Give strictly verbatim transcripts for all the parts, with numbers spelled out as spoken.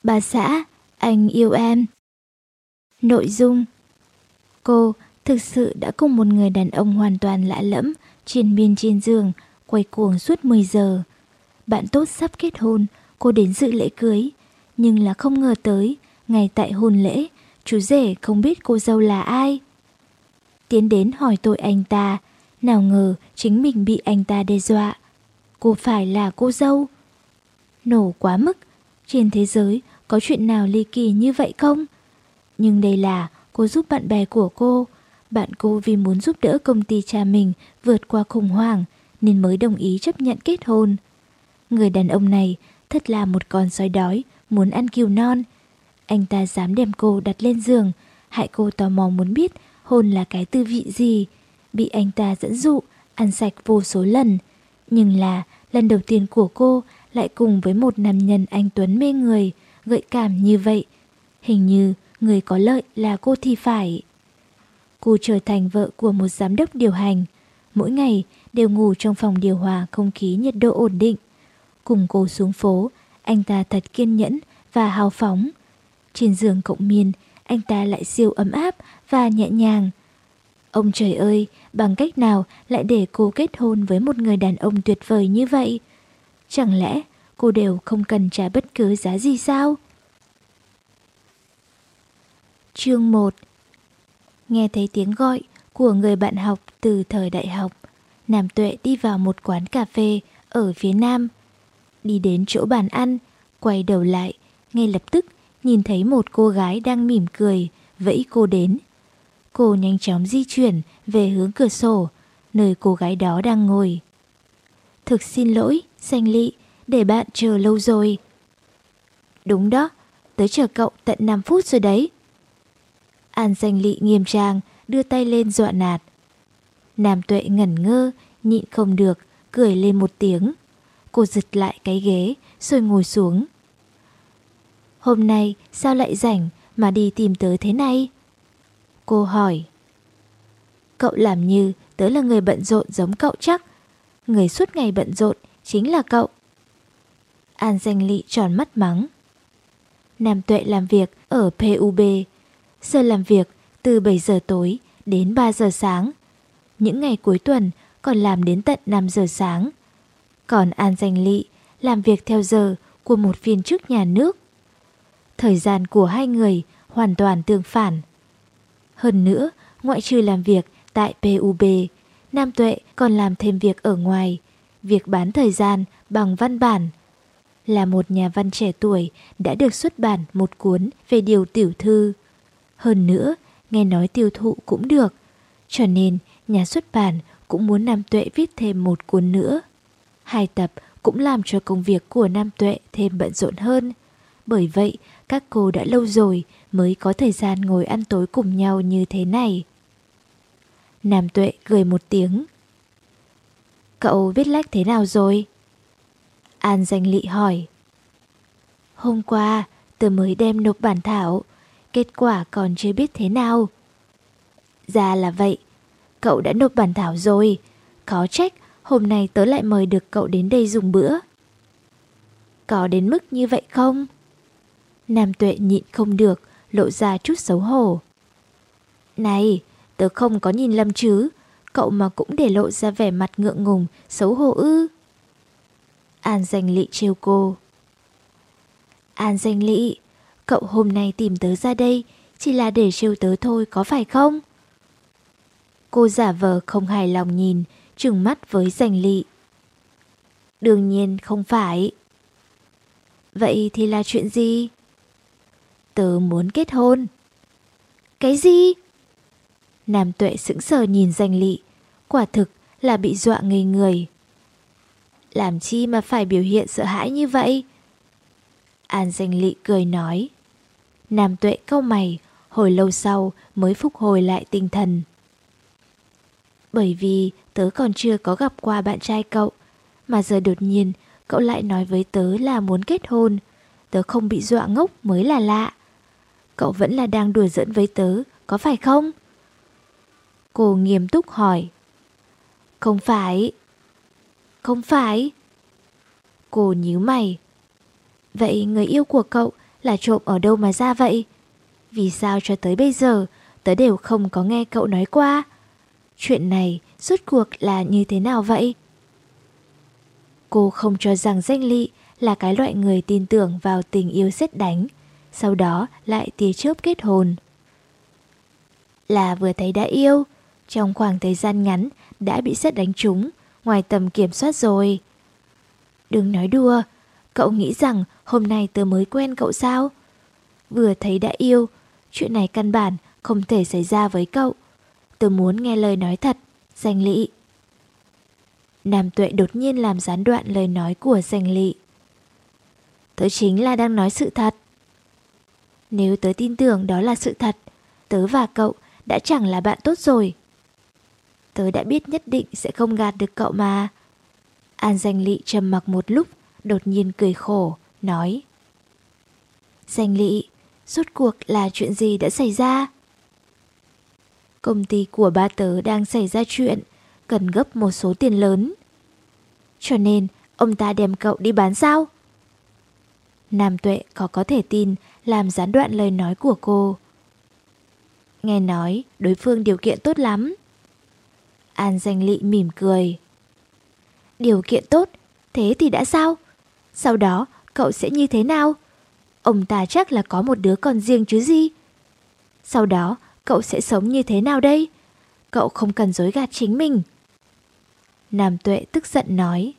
Bà xã, anh yêu em. Nội dung: cô thực sự đã cùng một người đàn ông hoàn toàn lạ lẫm triền miên trên giường, quay cuồng suốt mười giờ. Bạn tốt sắp kết hôn, cô đến dự lễ cưới, nhưng là không ngờ tới, ngay tại hôn lễ, chú rể không biết cô dâu là ai. Tiến đến hỏi tội anh ta, nào ngờ chính mình bị anh ta đe dọa. Cô phải là cô dâu. Nổ quá mức, trên thế giới có chuyện nào ly kỳ như vậy không? Nhưng đây là cô giúp bạn bè của cô. Bạn cô vì muốn giúp đỡ công ty cha mình vượt qua khủng hoảng nên mới đồng ý chấp nhận kết hôn. Người đàn ông này thật là một con sói đói muốn ăn cừu non. Anh ta dám đem cô đặt lên giường, hại cô tò mò muốn biết hôn là cái tư vị gì. Bị anh ta dẫn dụ, ăn sạch vô số lần. Nhưng là lần đầu tiên của cô lại cùng với một nam nhân anh tuấn mê người, gợi cảm như vậy. Hình như người có lợi là cô thì phải. Cô trở thành vợ của một giám đốc điều hành. Mỗi ngày đều ngủ trong phòng điều hòa không khí nhiệt độ ổn định. Cùng cô xuống phố, anh ta thật kiên nhẫn và hào phóng. Trên giường cộng miên, anh ta lại siêu ấm áp và nhẹ nhàng. Ông trời ơi, bằng cách nào lại để cô kết hôn với một người đàn ông tuyệt vời như vậy? Chẳng lẽ cô đều không cần trả bất cứ giá gì sao? Chương một. Nghe thấy tiếng gọi của người bạn học từ thời đại học, Nam Tuệ đi vào một quán cà phê ở phía nam. Đi đến chỗ bàn ăn, quay đầu lại, ngay lập tức nhìn thấy một cô gái đang mỉm cười, vẫy cô đến. Cô nhanh chóng di chuyển về hướng cửa sổ, nơi cô gái đó đang ngồi. Thực xin lỗi, Danh Lị, để bạn chờ lâu rồi. Đúng đó, tớ chờ cậu tận năm phút rồi đấy. An Danh Lị nghiêm trang, đưa tay lên dọa nạt. Nam Tuệ ngẩn ngơ, nhịn không được, cười lên một tiếng. Cô giật lại cái ghế, rồi ngồi xuống. Hôm nay sao lại rảnh mà đi tìm tớ thế này? Cô hỏi. Cậu làm như tớ là người bận rộn giống cậu chắc. Người suốt ngày bận rộn chính là cậu. An Danh Lị tròn mắt mắng. Nam Tuệ làm việc ở pê u bê. Giờ làm việc từ bảy giờ tối đến ba giờ sáng. Những ngày cuối tuần còn làm đến tận năm giờ sáng. Còn An Danh Lị làm việc theo giờ của một viên chức nhà nước. Thời gian của hai người hoàn toàn tương phản. Hơn nữa, ngoại trừ làm việc tại pê u bê, Nam Tuệ còn làm thêm việc ở ngoài, việc bán thời gian bằng văn bản. Là một nhà văn trẻ tuổi đã được xuất bản một cuốn về điều tiểu thư. Hơn nữa, nghe nói tiêu thụ cũng được, cho nên nhà xuất bản cũng muốn Nam Tuệ viết thêm một cuốn nữa. Hai tập cũng làm cho công việc của Nam Tuệ thêm bận rộn hơn. Bởi vậy, các cô đã lâu rồi mới có thời gian ngồi ăn tối cùng nhau như thế này. Nam Tuệ cười một tiếng. Cậu viết lách thế nào rồi? An Danh Lị hỏi. Hôm qua, tớ mới đem nộp bản thảo, kết quả còn chưa biết thế nào. Ra là vậy, cậu đã nộp bản thảo rồi, có trách hôm nay tớ lại mời được cậu đến đây dùng bữa. Có đến mức như vậy không? Nam Tuệ nhịn không được, lộ ra chút xấu hổ. Này, tớ không có nhìn lầm chứ, cậu mà cũng để lộ ra vẻ mặt ngượng ngùng, xấu hổ ư? An Danh Lị trêu cô. An Danh Lị, cậu hôm nay tìm tớ ra đây chỉ là để trêu tớ thôi có phải không? Cô giả vờ không hài lòng nhìn, trừng mắt với Danh Lị. Đương nhiên không phải. Vậy thì là chuyện gì? Tớ muốn kết hôn. Cái gì? Nam Tuệ sững sờ nhìn Danh Lị, quả thực là bị dọa ngây người. Làm chi mà phải biểu hiện sợ hãi như vậy? An Danh Lị cười nói. Nam Tuệ cau mày, hồi lâu sau mới phục hồi lại tinh thần. Bởi vì tớ còn chưa có gặp qua bạn trai cậu, mà giờ đột nhiên cậu lại nói với tớ là muốn kết hôn. Tớ không bị dọa ngốc mới là lạ. Cậu vẫn là đang đùa giỡn với tớ, có phải không? Cô nghiêm túc hỏi. Không phải. Không phải. Cô nhíu mày. Vậy người yêu của cậu là trộm ở đâu mà ra vậy? Vì sao cho tới bây giờ tớ đều không có nghe cậu nói qua? Chuyện này rốt cuộc là như thế nào vậy? Cô không cho rằng Danh Lị là cái loại người tin tưởng vào tình yêu sét đánh, sau đó lại tia chớp kết hôn. Là vừa thấy đã yêu, trong khoảng thời gian ngắn đã bị sét đánh trúng, ngoài tầm kiểm soát rồi. Đừng nói đùa, cậu nghĩ rằng hôm nay tớ mới quen cậu sao? Vừa thấy đã yêu, chuyện này căn bản không thể xảy ra với cậu. Tớ muốn nghe lời nói thật, Danh Lị. Nam Tuệ đột nhiên làm gián đoạn lời nói của Danh Lị. Tớ chính là đang nói sự thật. Nếu tớ tin tưởng đó là sự thật, tớ và cậu đã chẳng là bạn tốt rồi. Tớ đã biết nhất định sẽ không gạt được cậu mà. An Danh Lị trầm mặc một lúc, đột nhiên cười khổ, nói. Danh Lị, rốt cuộc là chuyện gì đã xảy ra? Công ty của ba tớ đang xảy ra chuyện, cần gấp một số tiền lớn. Cho nên ông ta đem cậu đi bán sao? Nam Tuệ có có thể tin làm gián đoạn lời nói của cô. Nghe nói đối phương điều kiện tốt lắm. An Danh Lị mỉm cười. Điều kiện tốt, thế thì đã sao? Sau đó cậu sẽ như thế nào? Ông ta chắc là có một đứa con riêng chứ gì? Sau đó cậu sẽ sống như thế nào đây? Cậu không cần dối gạt chính mình. Nam Tuệ tức giận nói.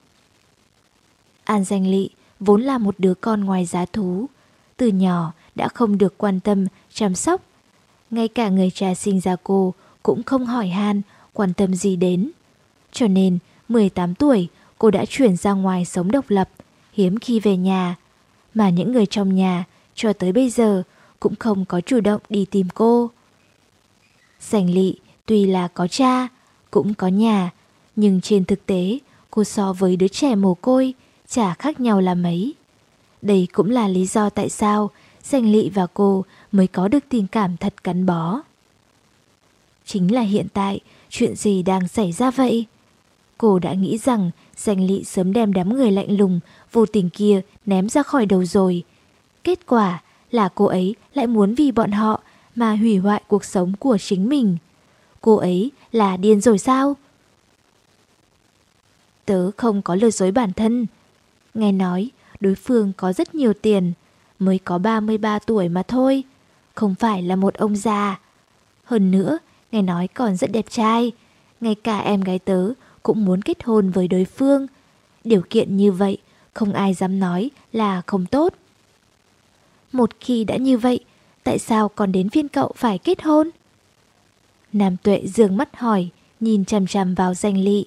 An Danh Lị vốn là một đứa con ngoài giá thú, từ nhỏ đã không được quan tâm, chăm sóc. Ngay cả người cha sinh ra cô cũng không hỏi han, quan tâm gì đến. Cho nên mười tám tuổi cô đã chuyển ra ngoài sống độc lập, hiếm khi về nhà. Mà những người trong nhà cho tới bây giờ cũng không có chủ động đi tìm cô. Danh Lị tuy là có cha, cũng có nhà, nhưng trên thực tế cô so với đứa trẻ mồ côi chả khác nhau là mấy. Đây cũng là lý do tại sao Danh Lị và cô mới có được tình cảm thật gắn bó. Chính là hiện tại chuyện gì đang xảy ra vậy? Cô đã nghĩ rằng Danh Lị sớm đem đám người lạnh lùng vô tình kia ném ra khỏi đầu rồi. Kết quả là cô ấy lại muốn vì bọn họ mà hủy hoại cuộc sống của chính mình. Cô ấy là điên rồi sao? Tớ không có lừa dối bản thân. Nghe nói đối phương có rất nhiều tiền, mới có ba mươi ba tuổi mà thôi, không phải là một ông già. Hơn nữa, nghe nói còn rất đẹp trai, ngay cả em gái tớ cũng muốn kết hôn với đối phương. Điều kiện như vậy, không ai dám nói là không tốt. Một khi đã như vậy, tại sao còn đến phiên cậu phải kết hôn? Nam Tuệ dương mắt hỏi, nhìn chằm chằm vào Danh Lị.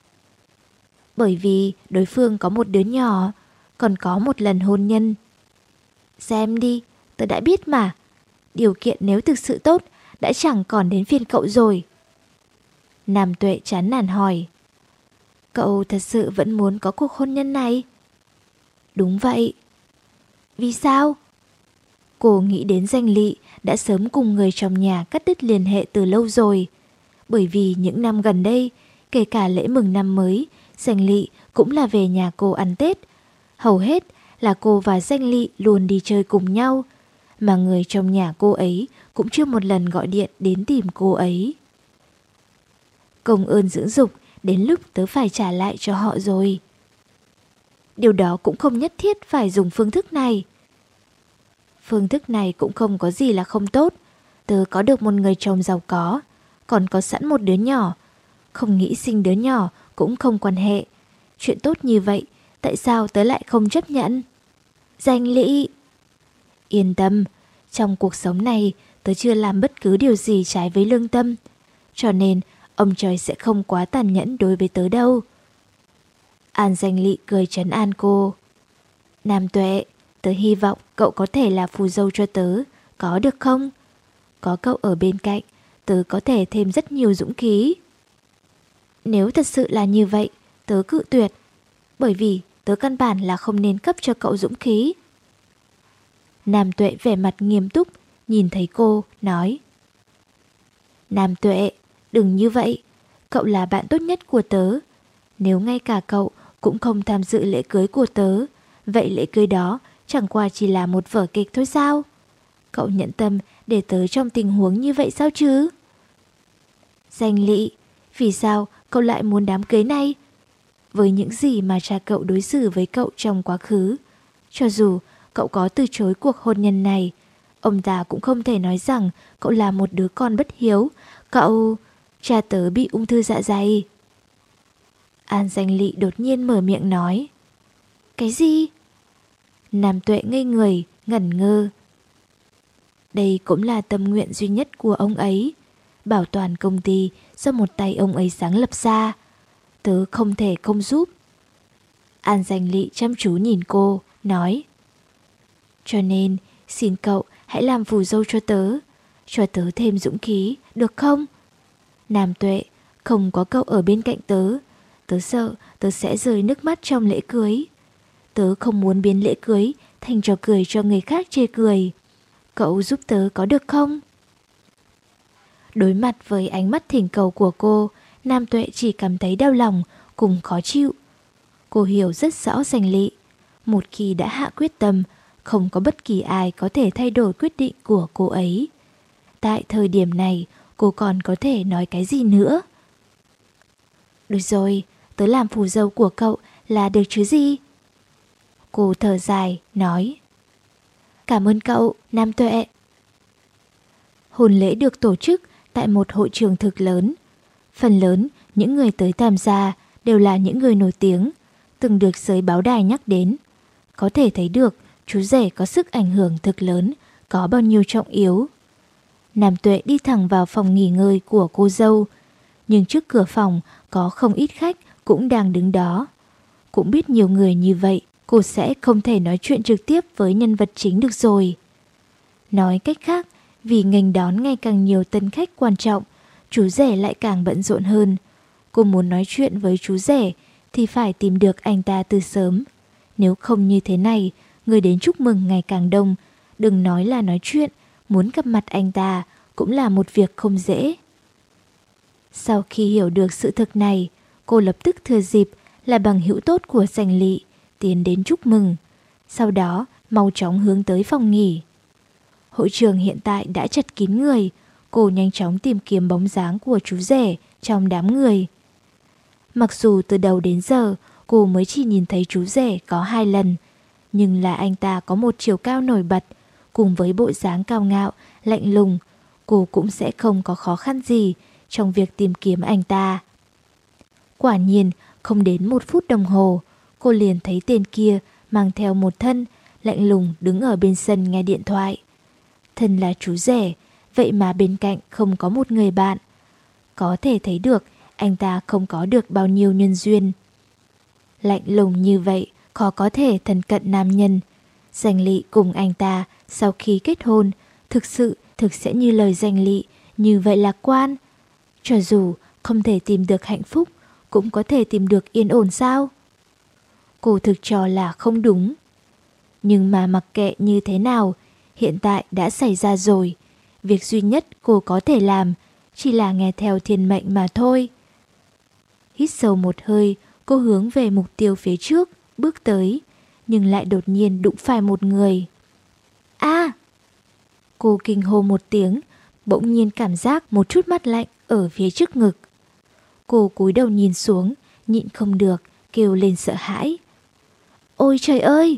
Bởi vì đối phương có một đứa nhỏ, còn có một lần hôn nhân. Xem đi, tớ đã biết mà. Điều kiện nếu thực sự tốt, đã chẳng còn đến phiên cậu rồi. Nam Tuệ chán nản hỏi. Cậu thật sự vẫn muốn có cuộc hôn nhân này? Đúng vậy. Vì sao? Cô nghĩ đến Danh Lị đã sớm cùng người trong nhà cắt đứt liên hệ từ lâu rồi. Bởi vì những năm gần đây, kể cả lễ mừng năm mới, Danh Lị cũng là về nhà cô ăn Tết. Hầu hết là cô và Danh Lị luôn đi chơi cùng nhau, mà người trong nhà cô ấy cũng chưa một lần gọi điện đến tìm cô ấy. Công ơn dưỡng dục đến lúc tớ phải trả lại cho họ rồi. Điều đó cũng không nhất thiết phải dùng phương thức này. Phương thức này cũng không có gì là không tốt. Tớ có được một người chồng giàu có, còn có sẵn một đứa nhỏ. Không nghĩ sinh đứa nhỏ cũng không quan hệ. Chuyện tốt như vậy, tại sao tớ lại không chấp nhận? Danh Lị, yên tâm, trong cuộc sống này tớ chưa làm bất cứ điều gì trái với lương tâm. Cho nên ông trời sẽ không quá tàn nhẫn đối với tớ đâu. An Danh Lị cười trấn an cô. Nam Tuệ, tớ hy vọng cậu có thể là phù dâu cho tớ, có được không? Có cậu ở bên cạnh, tớ có thể thêm rất nhiều dũng khí. Nếu thật sự là như vậy, tớ cự tuyệt. Bởi vì tớ căn bản là không nên cấp cho cậu dũng khí. Nam Tuệ vẻ mặt nghiêm túc, nhìn thấy cô, nói. Nam Tuệ, đừng như vậy. Cậu là bạn tốt nhất của tớ. Nếu ngay cả cậu cũng không tham dự lễ cưới của tớ, vậy lễ cưới đó chẳng qua chỉ là một vở kịch thôi sao? Cậu nhẫn tâm để tớ trong tình huống như vậy sao chứ? Danh Lị, vì sao cậu lại muốn đám cưới này? Với những gì mà cha cậu đối xử với cậu trong quá khứ, cho dù cậu có từ chối cuộc hôn nhân này, ông ta cũng không thể nói rằng cậu là một đứa con bất hiếu. Cậu... Cha tớ bị ung thư dạ dày. An Danh Lị đột nhiên mở miệng nói. Cái gì? Nam Tuệ ngây người, ngẩn ngơ. Đây cũng là tâm nguyện duy nhất của ông ấy, bảo toàn công ty do một tay ông ấy sáng lập ra. Tớ không thể không giúp. An Danh Lị chăm chú nhìn cô, nói. Cho nên xin cậu hãy làm phù dâu cho tớ, cho tớ thêm dũng khí, được không? Nam Tuệ, không có cậu ở bên cạnh tớ, tớ sợ tớ sẽ rơi nước mắt trong lễ cưới. Tớ không muốn biến lễ cưới thành trò cười cho người khác chê cười. Cậu giúp tớ có được không? Đối mặt với ánh mắt thỉnh cầu của cô, Nam Tuệ chỉ cảm thấy đau lòng cùng khó chịu. Cô hiểu rất rõ Danh Lị. Một khi đã hạ quyết tâm, không có bất kỳ ai có thể thay đổi quyết định của cô ấy. Tại thời điểm này, cô còn có thể nói cái gì nữa? Được rồi, tớ làm phù dâu của cậu là được chứ gì? Cô thở dài, nói. Cảm ơn cậu, Nam Tuệ. Hôn lễ được tổ chức tại một hội trường thực lớn. Phần lớn, những người tới tham gia đều là những người nổi tiếng, từng được giới báo đài nhắc đến. Có thể thấy được chú rể có sức ảnh hưởng thực lớn, có bao nhiêu trọng yếu. Nam Tuệ đi thẳng vào phòng nghỉ ngơi của cô dâu, nhưng trước cửa phòng có không ít khách cũng đang đứng đó. Cũng biết nhiều người như vậy, cô sẽ không thể nói chuyện trực tiếp với nhân vật chính được rồi. Nói cách khác, vì nghênh đón ngày càng nhiều tân khách quan trọng, chú rể lại càng bận rộn hơn. Cô muốn nói chuyện với chú rể thì phải tìm được anh ta từ sớm. Nếu không như thế này, người đến chúc mừng ngày càng đông, đừng nói là nói chuyện, muốn gặp mặt anh ta cũng là một việc không dễ. Sau khi hiểu được sự thực này, cô lập tức thừa dịp là bằng hữu tốt của Danh Lị tiến đến chúc mừng, sau đó mau chóng hướng tới phòng nghỉ. Hội trường hiện tại đã chật kín người, cô nhanh chóng tìm kiếm bóng dáng của chú rể trong đám người. Mặc dù từ đầu đến giờ cô mới chỉ nhìn thấy chú rể có hai lần, nhưng là anh ta có một chiều cao nổi bật, cùng với bộ dáng cao ngạo, lạnh lùng, cô cũng sẽ không có khó khăn gì trong việc tìm kiếm anh ta. Quả nhiên, không đến một phút đồng hồ, cô liền thấy tên kia mang theo một thân, lạnh lùng đứng ở bên sân nghe điện thoại. Thân là chú rể, vậy mà bên cạnh không có một người bạn. Có thể thấy được anh ta không có được bao nhiêu nhân duyên. Lạnh lùng như vậy, khó có thể thân cận nam nhân. Danh Lị cùng anh ta sau khi kết hôn, thực sự thực sẽ như lời Danh Lị, như vậy lạc quan. Cho dù không thể tìm được hạnh phúc, cũng có thể tìm được yên ổn sao? Cô thực cho là không đúng. Nhưng mà mặc kệ như thế nào, hiện tại đã xảy ra rồi. Việc duy nhất cô có thể làm chỉ là nghe theo thiên mệnh mà thôi. Hít sâu một hơi, cô hướng về mục tiêu phía trước, bước tới, nhưng lại đột nhiên đụng phải một người. A! À! Cô kinh hô một tiếng, bỗng nhiên cảm giác một chút mát lạnh ở phía trước ngực. Cô cúi đầu nhìn xuống, nhịn không được, kêu lên sợ hãi. Ôi trời ơi!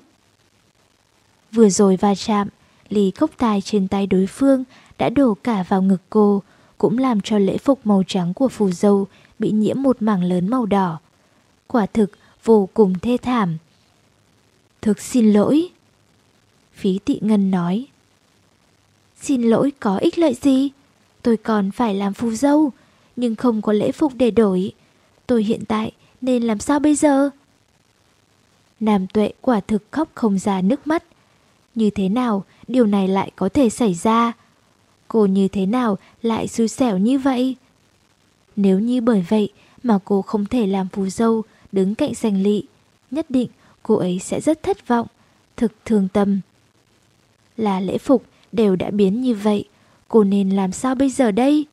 Vừa rồi va chạm, ly cốc tài trên tay đối phương đã đổ cả vào ngực cô, cũng làm cho lễ phục màu trắng của phù dâu bị nhiễm một mảng lớn màu đỏ. Quả thực vô cùng thê thảm. Thực xin lỗi. Phí Tị Ngân nói. Xin lỗi có ích lợi gì? Tôi còn phải làm phù dâu, nhưng không có lễ phục để đổi. Tôi hiện tại nên làm sao bây giờ? Nam Tuệ quả thực khóc không ra nước mắt. Như thế nào điều này lại có thể xảy ra? Cô như thế nào lại xui xẻo như vậy? Nếu như bởi vậy mà cô không thể làm phù dâu đứng cạnh Danh Lị, nhất định cô ấy sẽ rất thất vọng, thực thương tâm. Là lễ phục đều đã biến như vậy, cô nên làm sao bây giờ đây?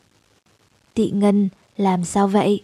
Tị Ngân, làm sao vậy?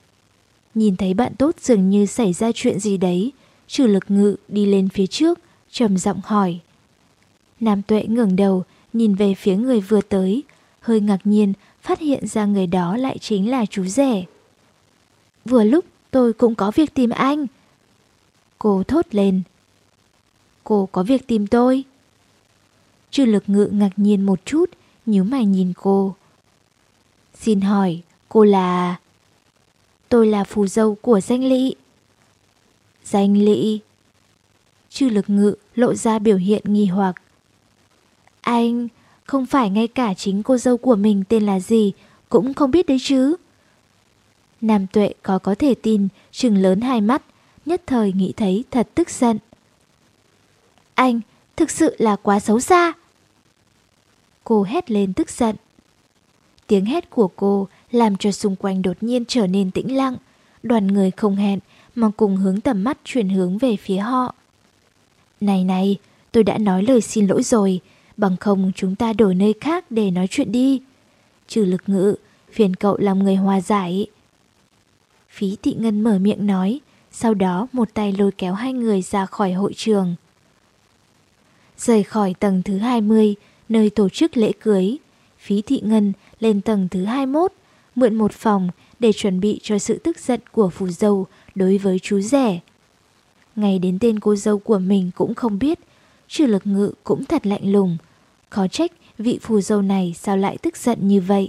Nhìn thấy bạn tốt dường như xảy ra chuyện gì đấy, Trừ Lực Ngự đi lên phía trước, trầm giọng hỏi. Nam Tuệ ngẩng đầu, nhìn về phía người vừa tới, hơi ngạc nhiên phát hiện ra người đó lại chính là chú rể. Vừa lúc tôi cũng có việc tìm anh. Cô thốt lên. Cô có việc tìm tôi? Trừ Lực Ngự ngạc nhiên một chút, nhíu mày nhìn cô. Xin hỏi, cô là... Tôi là phù dâu của Danh Lỵ. Danh Lỵ? Trừ Lực Ngự lộ ra biểu hiện nghi hoặc. Anh không phải ngay cả chính cô dâu của mình tên là gì cũng không biết đấy chứ? Nam Tuệ có có thể tin, trừng lớn hai mắt, nhất thời nghĩ thấy thật tức giận. Anh thực sự là quá xấu xa. Cô hét lên tức giận. Tiếng hét của cô làm cho xung quanh đột nhiên trở nên tĩnh lặng. Đoàn người không hẹn mà cùng hướng tầm mắt chuyển hướng về phía họ. Này này, tôi đã nói lời xin lỗi rồi, bằng không chúng ta đổi nơi khác để nói chuyện đi. Trừ Lực Ngự, phiền cậu làm người hòa giải. Phí Thị Ngân mở miệng nói, sau đó một tay lôi kéo hai người ra khỏi hội trường. Rời khỏi tầng thứ hai mươi, nơi tổ chức lễ cưới, Phí Thị Ngân lên tầng thứ hai mươi mốt, mượn một phòng để chuẩn bị cho sự tức giận của phù dâu đối với chú rể. Ngay đến tên cô dâu của mình cũng không biết, Trừ Lực Ngự cũng thật lạnh lùng. Khó trách vị phù dâu này sao lại tức giận như vậy.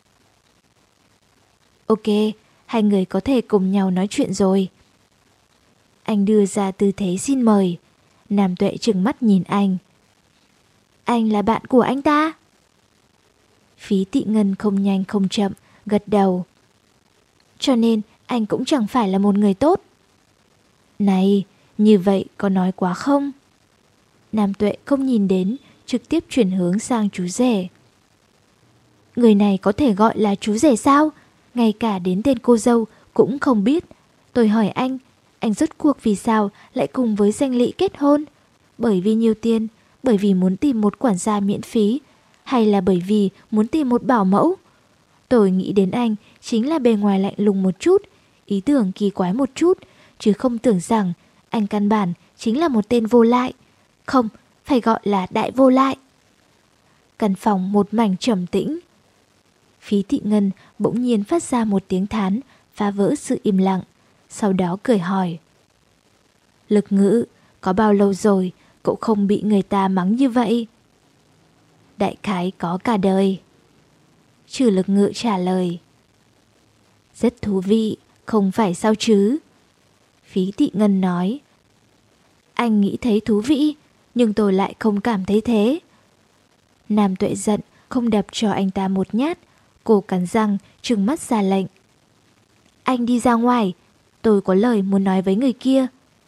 Ok, hai người có thể cùng nhau nói chuyện rồi. Anh đưa ra tư thế xin mời. Nam Tuệ trừng mắt nhìn anh. Anh là bạn của anh ta? Phí Thị Ngân không nhanh không chậm, gật đầu. Cho nên anh cũng chẳng phải là một người tốt. Này, như vậy có nói quá không? Nam Tuệ không nhìn đến, trực tiếp chuyển hướng sang chú rể. Người này có thể gọi là chú rể sao? Ngay cả đến tên cô dâu cũng không biết. Tôi hỏi anh, anh rốt cuộc vì sao lại cùng với Danh Lỵ kết hôn? Bởi vì nhiều tiền, bởi vì muốn tìm một quản gia miễn phí, hay là bởi vì muốn tìm một bảo mẫu? Tôi nghĩ đến anh chính là bề ngoài lạnh lùng một chút, ý tưởng kỳ quái một chút, chứ không tưởng rằng anh căn bản chính là một tên vô lại. Không, phải gọi là đại vô lại. Căn phòng một mảnh trầm tĩnh. Phí Thị Ngân bỗng nhiên phát ra một tiếng thán, phá vỡ sự im lặng, sau đó cười hỏi. Lực Ngự, có bao lâu rồi cậu không bị người ta mắng như vậy? Đại khái có cả đời. Trừ Lực Ngự trả lời. Rất thú vị, không phải sao chứ? Phí Thị Ngân nói. Anh nghĩ thấy thú vị, nhưng tôi lại không cảm thấy thế. Nam Tuệ giận, không đập cho anh ta một nhát. Cô cắn răng, trừng mắt ra lệnh. Anh đi ra ngoài, tôi có lời muốn nói với người kia.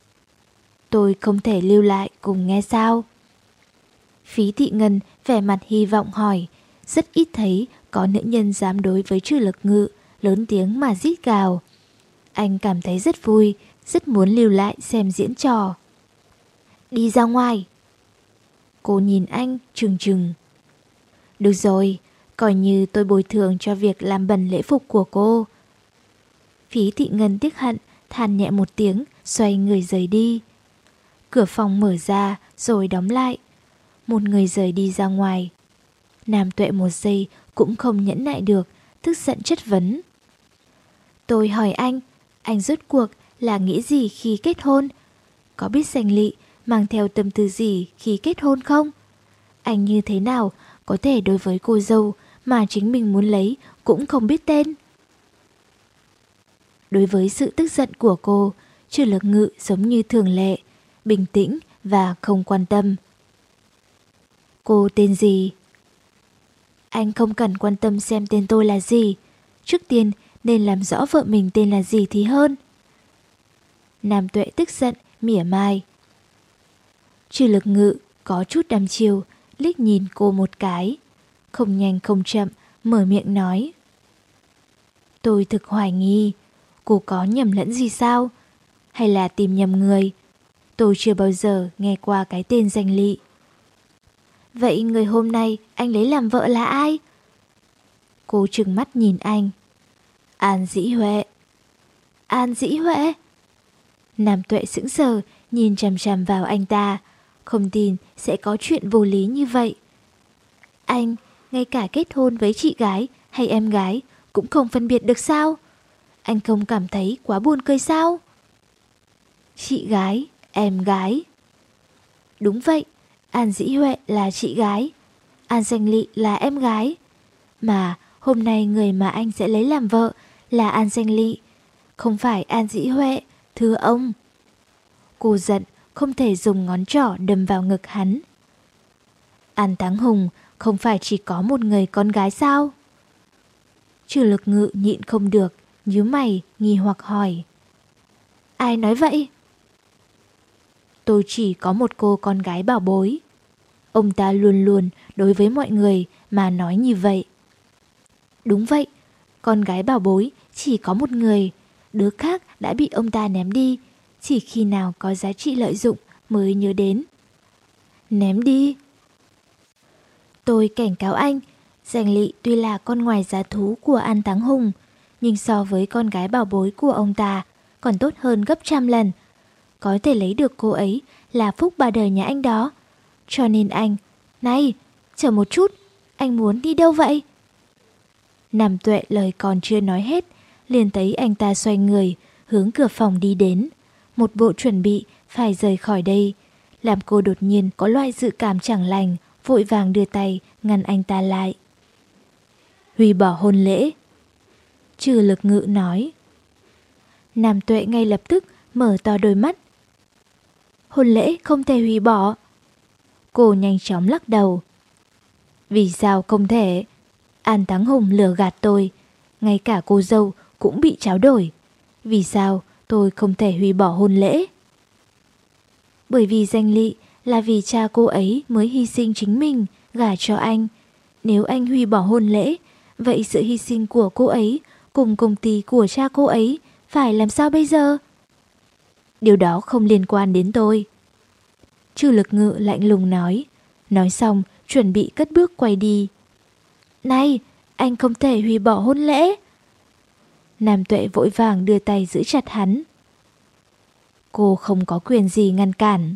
Tôi không thể lưu lại cùng nghe sao? Phí Thị Ngân vẻ mặt hy vọng hỏi. Rất ít thấy có nữ nhân dám đối với Trừ Lực Ngự lớn tiếng mà rít gào. Anh cảm thấy rất vui, rất muốn lưu lại xem diễn trò. Đi ra ngoài. Cô nhìn anh trừng trừng. Được rồi, coi như tôi bồi thường cho việc làm bẩn lễ phục của cô. Phí Thị Ngân tiếc hận, than nhẹ một tiếng, xoay người rời đi. Cửa phòng mở ra rồi đóng lại. Một người rời đi ra ngoài. Nam Tuệ một giây cũng không nhẫn nại được, tức giận chất vấn. Tôi hỏi anh, anh rốt cuộc là nghĩ gì khi kết hôn? Có biết Danh Lỵ mang theo tâm tư gì khi kết hôn không? Anh như thế nào có thể đối với cô dâu mà chính mình muốn lấy cũng không biết tên? Đối với sự tức giận của cô, Trừ Lực Ngự giống như thường lệ, bình tĩnh và không quan tâm. Cô tên gì? Anh không cần quan tâm xem tên tôi là gì. Trước tiên nên làm rõ vợ mình tên là gì thì hơn. Nam Tuệ tức giận, mỉa mai. Trừ Lực Ngự có chút đăm chiêu, liếc nhìn cô một cái. Không nhanh không chậm, mở miệng nói. Tôi thực hoài nghi, cô có nhầm lẫn gì sao? Hay là tìm nhầm người? Tôi chưa bao giờ nghe qua cái tên Danh Lỵ. Vậy người hôm nay anh lấy làm vợ là ai? Cô trừng mắt nhìn anh. An Dĩ Huệ. An Dĩ Huệ? Nam Tuệ sững sờ, nhìn chằm chằm vào anh ta. không tin sẽ có chuyện vô lý như vậy. Anh, ngay cả kết hôn với chị gái hay em gái cũng không phân biệt được sao? Anh không cảm thấy quá buồn cười sao? Chị gái, em gái. Đúng vậy, An Dĩ Huệ là chị gái, An Danh Lị là em gái. Mà hôm nay người mà anh sẽ lấy làm vợ là An Danh Lị, không phải An Dĩ Huệ, thưa ông. Cô giận, không thể dùng ngón trỏ đâm vào ngực hắn. An Thắng Hùng không phải chỉ có một người con gái sao? Trừ Lực Ngự nhịn không được, nhíu mày, nghi hoặc hỏi. Ai nói vậy? Tôi chỉ có một cô con gái bảo bối. Ông ta luôn luôn đối với mọi người mà nói như vậy. Đúng vậy, con gái bảo bối chỉ có một người, đứa khác đã bị ông ta ném đi, chỉ khi nào có giá trị lợi dụng mới nhớ đến. Ném đi? Tôi cảnh cáo anh, Danh Lị tuy là con ngoài giá thú của An Thắng Hùng, nhưng so với con gái bảo bối của ông ta còn tốt hơn gấp trăm lần. Có thể lấy được cô ấy là phúc ba đời nhà anh đó. Cho nên anh, này, chờ một chút, anh muốn đi đâu vậy? Nam Tuệ lời còn chưa nói hết, liền thấy anh ta xoay người, hướng cửa phòng đi đến. Một bộ chuẩn bị phải rời khỏi đây, làm cô đột nhiên có loại dự cảm chẳng lành, vội vàng đưa tay ngăn anh ta lại. Hủy bỏ hôn lễ. Trừ Lực Ngự nói. Nam Tuệ ngay lập tức mở to đôi mắt. Hôn lễ không thể hủy bỏ. Cô nhanh chóng lắc đầu. Vì sao không thể? An Thắng Hùng lừa gạt tôi, ngay cả cô dâu cũng bị tráo đổi. Vì sao tôi không thể hủy bỏ hôn lễ? Bởi vì Danh Lị là vì cha cô ấy mới hy sinh chính mình gả cho anh. Nếu anh hủy bỏ hôn lễ, vậy sự hy sinh của cô ấy cùng công ty của cha cô ấy phải làm sao bây giờ? Điều đó không liên quan đến tôi. Trừ Lực Ngự lạnh lùng nói. Nói xong chuẩn bị cất bước quay đi. Này, anh không thể hủy bỏ hôn lễ. Nam Tuệ vội vàng đưa tay giữ chặt hắn. Cô không có quyền gì ngăn cản.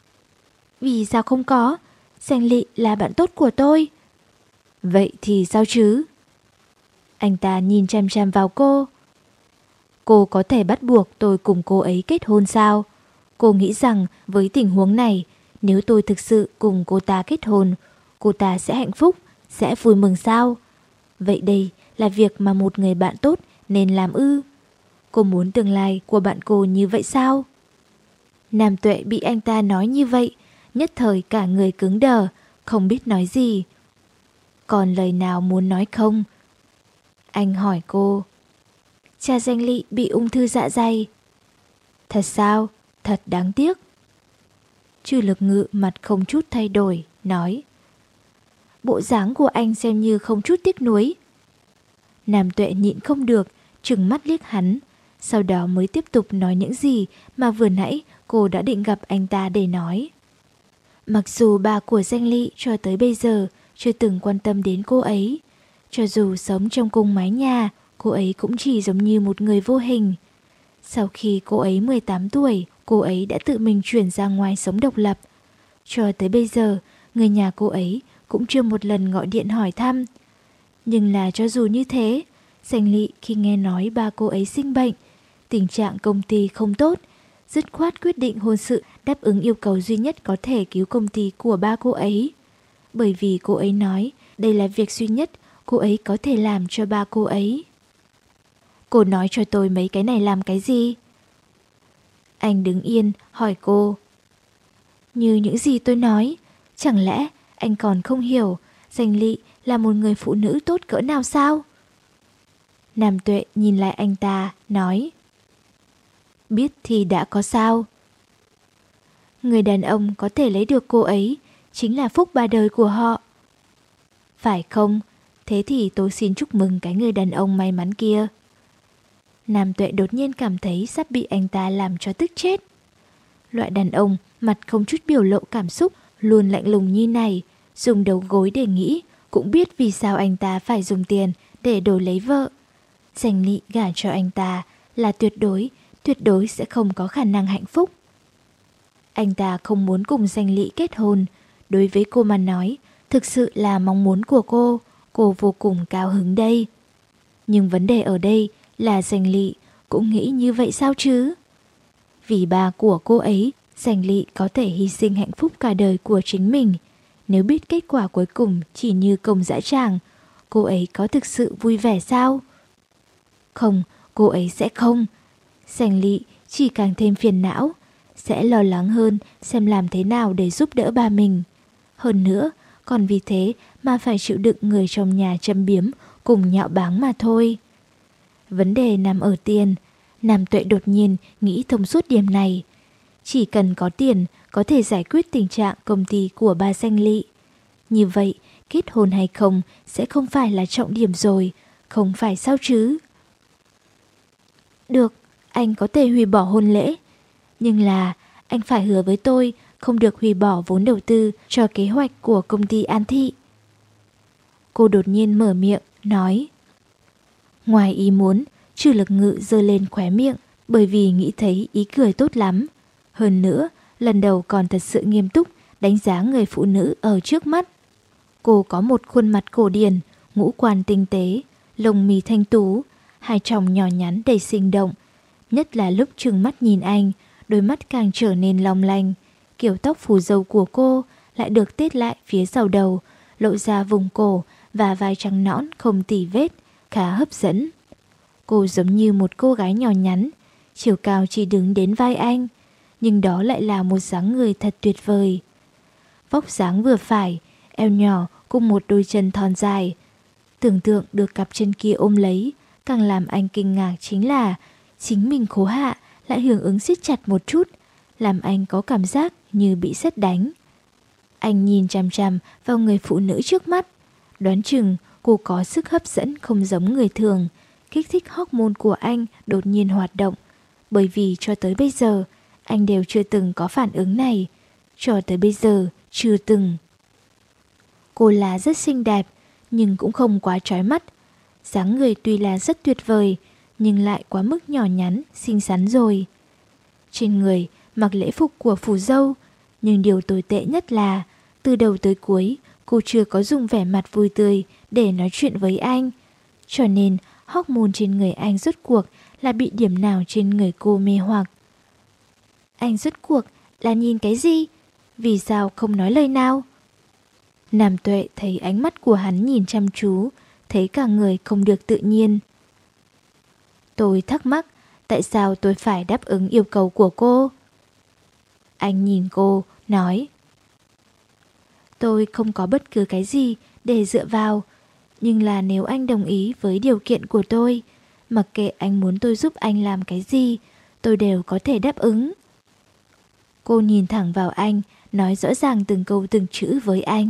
Vì sao không có? Danh Lị là bạn tốt của tôi. Vậy thì sao chứ? Anh ta nhìn chăm chăm vào cô. Cô có thể bắt buộc tôi cùng cô ấy kết hôn sao? Cô nghĩ rằng với tình huống này, nếu tôi thực sự cùng cô ta kết hôn, cô ta sẽ hạnh phúc, sẽ vui mừng sao? Vậy đây là việc mà một người bạn tốt nên làm ư? Cô muốn tương lai của bạn cô như vậy sao? Nam Tuệ bị anh ta nói như vậy, nhất thời cả người cứng đờ, không biết nói gì. Còn lời nào muốn nói không? Anh hỏi cô. Cha Danh Lị bị ung thư dạ dày. Thật sao? Thật đáng tiếc. Trừ Lực Ngự mặt không chút thay đổi, nói. Bộ dáng của anh xem như không chút tiếc nuối. Nam Tuệ nhịn không được, trừng mắt liếc hắn, sau đó mới tiếp tục nói những gì mà vừa nãy cô đã định gặp anh ta để nói. Mặc dù bà của Danh Lị cho tới bây giờ chưa từng quan tâm đến cô ấy, cho dù sống trong cùng mái nhà, cô ấy cũng chỉ giống như một người vô hình. Sau khi cô ấy mười tám tuổi, cô ấy đã tự mình chuyển ra ngoài sống độc lập. Cho tới bây giờ, người nhà cô ấy cũng chưa một lần gọi điện hỏi thăm. Nhưng là cho dù như thế, Danh Lị khi nghe nói ba cô ấy sinh bệnh, tình trạng công ty không tốt, dứt khoát quyết định hôn sự đáp ứng yêu cầu duy nhất có thể cứu công ty của ba cô ấy. Bởi vì cô ấy nói đây là việc duy nhất cô ấy có thể làm cho ba cô ấy. Cô nói cho tôi mấy cái này làm cái gì? Anh đứng yên hỏi cô. Như những gì tôi nói, chẳng lẽ anh còn không hiểu Danh Lị là một người phụ nữ tốt cỡ nào sao? Nam Tuệ nhìn lại anh ta, nói. Biết thì đã có sao? Người đàn ông có thể lấy được cô ấy chính là phúc ba đời của họ. Phải không? Thế thì tôi xin chúc mừng cái người đàn ông may mắn kia. Nam Tuệ đột nhiên cảm thấy sắp bị anh ta làm cho tức chết. Loại đàn ông mặt không chút biểu lộ cảm xúc, luôn lạnh lùng như này, dùng đầu gối để nghĩ, cũng biết vì sao anh ta phải dùng tiền để đổi lấy vợ. Danh Lị gả cho anh ta là tuyệt đối, tuyệt đối sẽ không có khả năng hạnh phúc. Anh ta không muốn cùng Danh Lị kết hôn. Đối với cô mà nói, thực sự là mong muốn của cô. Cô vô cùng cao hứng đây. Nhưng vấn đề ở đây là Danh Lị cũng nghĩ như vậy sao chứ? Vì ba của cô ấy, Danh Lị có thể hy sinh hạnh phúc cả đời của chính mình. Nếu biết kết quả cuối cùng chỉ như công dã tràng, cô ấy có thực sự vui vẻ sao? Không, cô ấy sẽ không. Danh Lị chỉ càng thêm phiền não, sẽ lo lắng hơn xem làm thế nào để giúp đỡ ba mình. Hơn nữa, còn vì thế mà phải chịu đựng người trong nhà châm biếm cùng nhạo báng mà thôi. Vấn đề nằm ở tiền. Nam Tuệ đột nhiên nghĩ thông suốt điểm này. Chỉ cần có tiền có thể giải quyết tình trạng công ty của ba Danh Lị. Như vậy, kết hôn hay không sẽ không phải là trọng điểm rồi, không phải sao chứ? Được, anh có thể hủy bỏ hôn lễ. Nhưng là anh phải hứa với tôi không được hủy bỏ vốn đầu tư cho kế hoạch của công ty An Thị. Cô đột nhiên mở miệng, nói. Ngoài ý muốn, Trừ Lực Ngự giơ lên khóe miệng bởi vì nghĩ thấy ý cười tốt lắm. Hơn nữa, lần đầu còn thật sự nghiêm túc đánh giá người phụ nữ ở trước mắt. Cô có một khuôn mặt cổ điển, ngũ quan tinh tế, lông mi thanh tú, hai tròng nhỏ nhắn đầy sinh động. Nhất là lúc trừng mắt nhìn anh, đôi mắt càng trở nên long lanh. Kiểu tóc phù dâu của cô lại được tết lại phía sau đầu, lộ ra vùng cổ và vai trắng nõn không tì vết, khá hấp dẫn. Cô giống như một cô gái nhỏ nhắn, chiều cao chỉ đứng đến vai anh, nhưng đó lại là một dáng người thật tuyệt vời. Vóc dáng vừa phải, eo nhỏ cùng một đôi chân thon dài. Tưởng tượng được cặp chân kia ôm lấy, càng làm anh kinh ngạc chính là chính mình khố hạ lại hưởng ứng siết chặt một chút, làm anh có cảm giác như bị sét đánh. Anh nhìn chằm chằm vào người phụ nữ trước mắt, đoán chừng cô có sức hấp dẫn không giống người thường, kích thích hormone của anh đột nhiên hoạt động, bởi vì cho tới bây giờ anh đều chưa từng có phản ứng này, cho tới bây giờ chưa từng. Cô là rất xinh đẹp, nhưng cũng không quá chói mắt. Dáng người tuy là rất tuyệt vời, nhưng lại quá mức nhỏ nhắn, xinh xắn rồi. Trên người mặc lễ phục của phù dâu, nhưng điều tồi tệ nhất là từ đầu tới cuối cô chưa có dùng vẻ mặt vui tươi để nói chuyện với anh. Cho nên hormone trên người anh rốt cuộc là bị điểm nào trên người cô mê hoặc. Anh rốt cuộc là nhìn cái gì? Vì sao không nói lời nào? Nam Tuệ thấy ánh mắt của hắn nhìn chăm chú, thấy cả người không được tự nhiên. Tôi thắc mắc, tại sao tôi phải đáp ứng yêu cầu của cô? Anh nhìn cô, nói. Tôi không có bất cứ cái gì để dựa vào, nhưng là nếu anh đồng ý với điều kiện của tôi, mặc kệ anh muốn tôi giúp anh làm cái gì, tôi đều có thể đáp ứng. Cô nhìn thẳng vào anh, nói rõ ràng từng câu từng chữ với anh.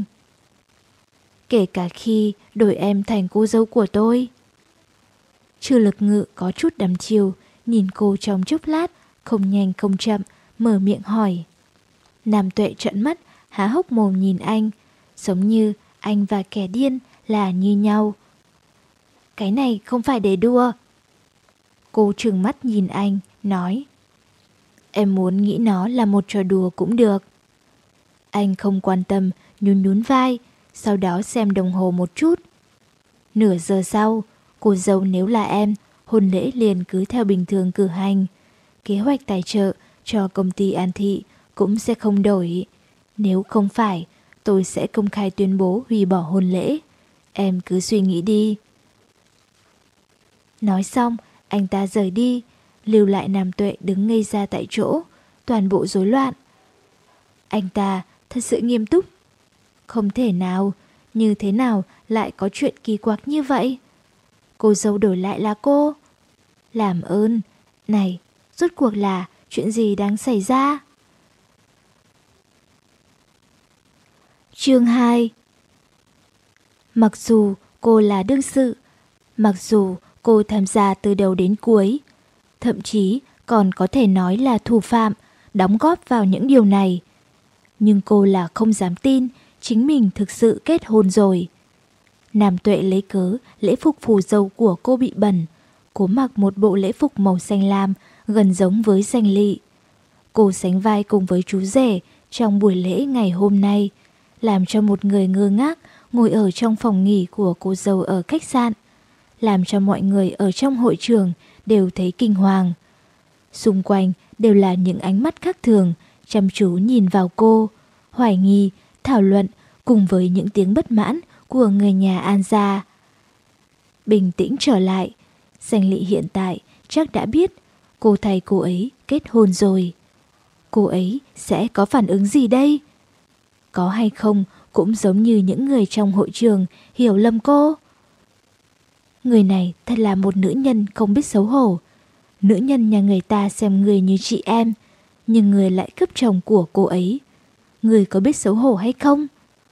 Kể cả khi đổi em thành cô dâu của tôi. Trừ Lực Ngự có chút đăm chiêu, nhìn cô trong chốc lát, không nhanh không chậm, mở miệng hỏi. Nam Tuệ trợn mắt, há hốc mồm nhìn anh, giống như anh và kẻ điên là như nhau. Cái này không phải để đùa. Cô trừng mắt nhìn anh, nói. Em muốn nghĩ nó là một trò đùa cũng được. Anh không quan tâm, nhún nhún vai, sau đó xem đồng hồ một chút. Nửa giờ sau, cô dâu nếu là em, hôn lễ liền cứ theo bình thường cử hành. Kế hoạch tài trợ cho công ty An Thị cũng sẽ không đổi. Nếu không phải, tôi sẽ công khai tuyên bố hủy bỏ hôn lễ. Em cứ suy nghĩ đi. Nói xong, anh ta rời đi, lưu lại Nam Tuệ đứng ngây ra tại chỗ, toàn bộ rối loạn. Anh ta thật sự nghiêm túc. Không thể nào, như thế nào lại có chuyện kỳ quặc như vậy? Cô dâu đổi lại là cô. Làm ơn, này, rốt cuộc là chuyện gì đang xảy ra? Chương hai. Mặc dù cô là đương sự, mặc dù cô tham gia từ đầu đến cuối, thậm chí còn có thể nói là thủ phạm, đóng góp vào những điều này, nhưng cô là không dám tin chính mình thực sự kết hôn rồi. Nam Tuệ lấy cớ lễ phục phù dâu của cô bị bẩn, cố mặc một bộ lễ phục màu xanh lam gần giống với Danh Lị. Cô sánh vai cùng với chú rể trong buổi lễ ngày hôm nay, làm cho một người ngơ ngác ngồi ở trong phòng nghỉ của cô dâu ở khách sạn, làm cho mọi người ở trong hội trường đều thấy kinh hoàng. Xung quanh đều là những ánh mắt khác thường, chăm chú nhìn vào cô, hoài nghi, thảo luận cùng với những tiếng bất mãn của người nhà An gia. Bình tĩnh trở lại, Danh Lị hiện tại chắc đã biết cô thầy cô ấy kết hôn rồi. Cô ấy sẽ có phản ứng gì đây? Có hay không cũng giống như những người trong hội trường hiểu lầm cô. Người này thật là một nữ nhân không biết xấu hổ. Nữ nhân nhà người ta xem người như chị em, nhưng người lại cướp chồng của cô ấy. Người có biết xấu hổ hay không?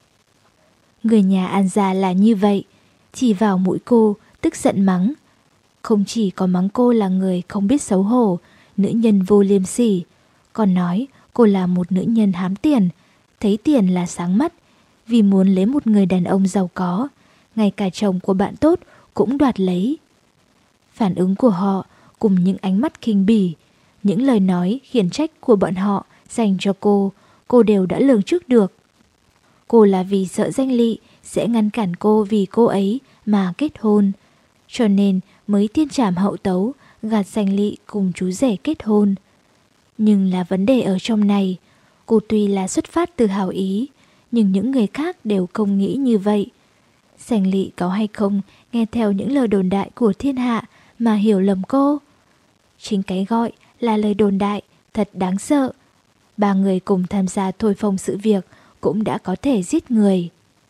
Người nhà An gia là như vậy, chỉ vào mũi cô tức giận mắng. Không chỉ có mắng cô là người không biết xấu hổ, nữ nhân vô liêm sỉ, còn nói cô là một nữ nhân hám tiền, thấy tiền là sáng mắt, vì muốn lấy một người đàn ông giàu có, ngay cả chồng của bạn tốt cũng đoạt lấy. Phản ứng của họ cùng những ánh mắt khinh bỉ, những lời nói khiển trách của bọn họ dành cho cô, cô đều đã lường trước được. Cô là vì sợ Danh Lị sẽ ngăn cản cô vì cô ấy mà kết hôn, cho nên mới tiên trảm hậu tấu gạt Danh Lị cùng chú rể kết hôn. Nhưng là vấn đề ở trong này, cô tuy là xuất phát từ hảo ý, nhưng những người khác đều không nghĩ như vậy. Danh Lị có hay không nghe theo những lời đồn đại của thiên hạ mà hiểu lầm cô? Chính cái gọi là lời đồn đại thật đáng sợ. Ba người cùng tham gia thổi phồng sự việc cũng đã có thể giết người.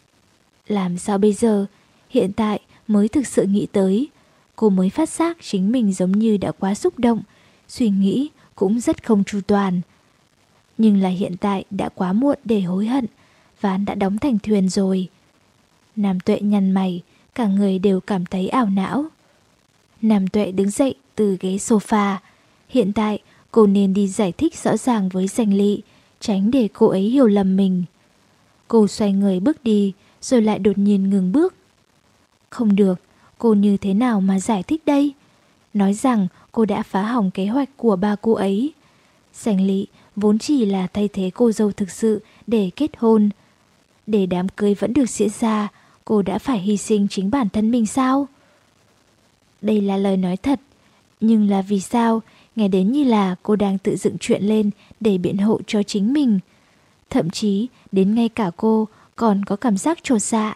Làm sao bây giờ? Hiện tại mới thực sự nghĩ tới. Cô mới phát giác chính mình giống như đã quá xúc động, suy nghĩ cũng rất không chu toàn. Nhưng là hiện tại đã quá muộn để hối hận, ván đã đóng thành thuyền rồi. Nam Tuệ nhăn mày, cả người đều cảm thấy ảo não. Nam Tuệ đứng dậy từ ghế sofa. Hiện tại cô nên đi giải thích rõ ràng với Danh Lị, tránh để cô ấy hiểu lầm mình. Cô xoay người bước đi, rồi lại đột nhiên ngừng bước. Không được, cô như thế nào mà giải thích đây? Nói rằng cô đã phá hỏng kế hoạch của ba cô ấy. Danh Lị vốn chỉ là thay thế cô dâu thực sự để kết hôn. Để đám cưới vẫn được diễn ra, cô đã phải hy sinh chính bản thân mình sao? Đây là lời nói thật, nhưng là vì sao nghe đến như là cô đang tự dựng chuyện lên để biện hộ cho chính mình. Thậm chí đến ngay cả cô còn có cảm giác chột dạ.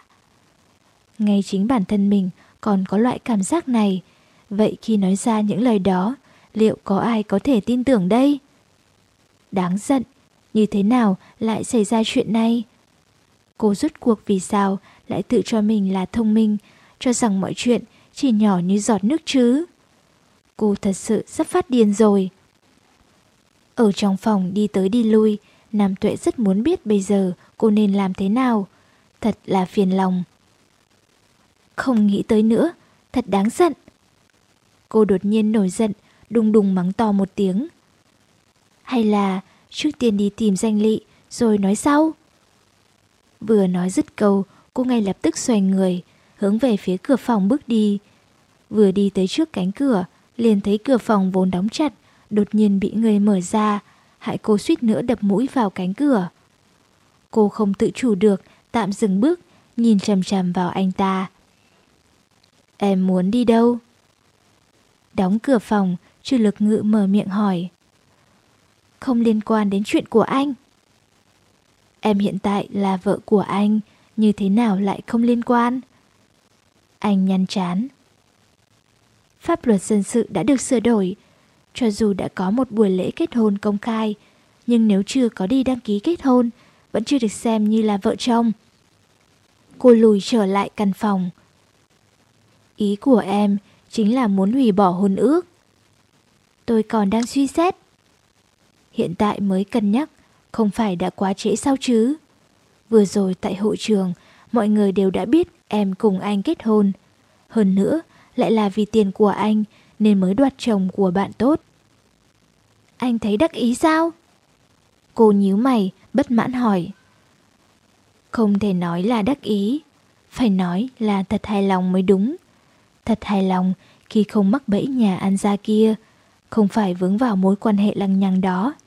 Ngay chính bản thân mình còn có loại cảm giác này. Vậy khi nói ra những lời đó, liệu có ai có thể tin tưởng đây? Đáng giận, như thế nào lại xảy ra chuyện này? Cô rốt cuộc vì sao lại tự cho mình là thông minh, cho rằng mọi chuyện chỉ nhỏ như giọt nước chứ? Cô thật sự sắp phát điên rồi. Ở trong phòng đi tới đi lui, Nam Tuệ rất muốn biết bây giờ cô nên làm thế nào. Thật là phiền lòng. Không nghĩ tới nữa, thật đáng giận. Cô đột nhiên nổi giận, đùng đùng mắng to một tiếng. Hay là trước tiên đi tìm Danh Lị rồi nói sau? Vừa nói dứt câu, cô ngay lập tức xoay người, hướng về phía cửa phòng bước đi. Vừa đi tới trước cánh cửa, liền thấy cửa phòng vốn đóng chặt, đột nhiên bị người mở ra, hại cô suýt nữa đập mũi vào cánh cửa. Cô không tự chủ được, tạm dừng bước, nhìn chằm chằm vào anh ta. Em muốn đi đâu? Đóng cửa phòng, Trừ Lực Ngự mở miệng hỏi. Không liên quan đến chuyện của anh. Em hiện tại là vợ của anh, như thế nào lại không liên quan? Anh nhăn trán. Pháp luật dân sự đã được sửa đổi. Cho dù đã có một buổi lễ kết hôn công khai, nhưng nếu chưa có đi đăng ký kết hôn, vẫn chưa được xem như là vợ chồng. Cô lùi trở lại căn phòng. Ý của em chính là muốn hủy bỏ hôn ước. Tôi còn đang suy xét. Hiện tại mới cân nhắc, không phải đã quá trễ sao chứ? Vừa rồi tại hội trường, mọi người đều đã biết em cùng anh kết hôn. Hơn nữa, lại là vì tiền của anh nên mới đoạt chồng của bạn tốt. Anh thấy đắc ý sao? Cô nhíu mày, bất mãn hỏi. Không thể nói là đắc ý, phải nói là thật hài lòng mới đúng. Thật hài lòng khi không mắc bẫy nhà An gia kia, không phải vướng vào mối quan hệ lằng nhằng đó.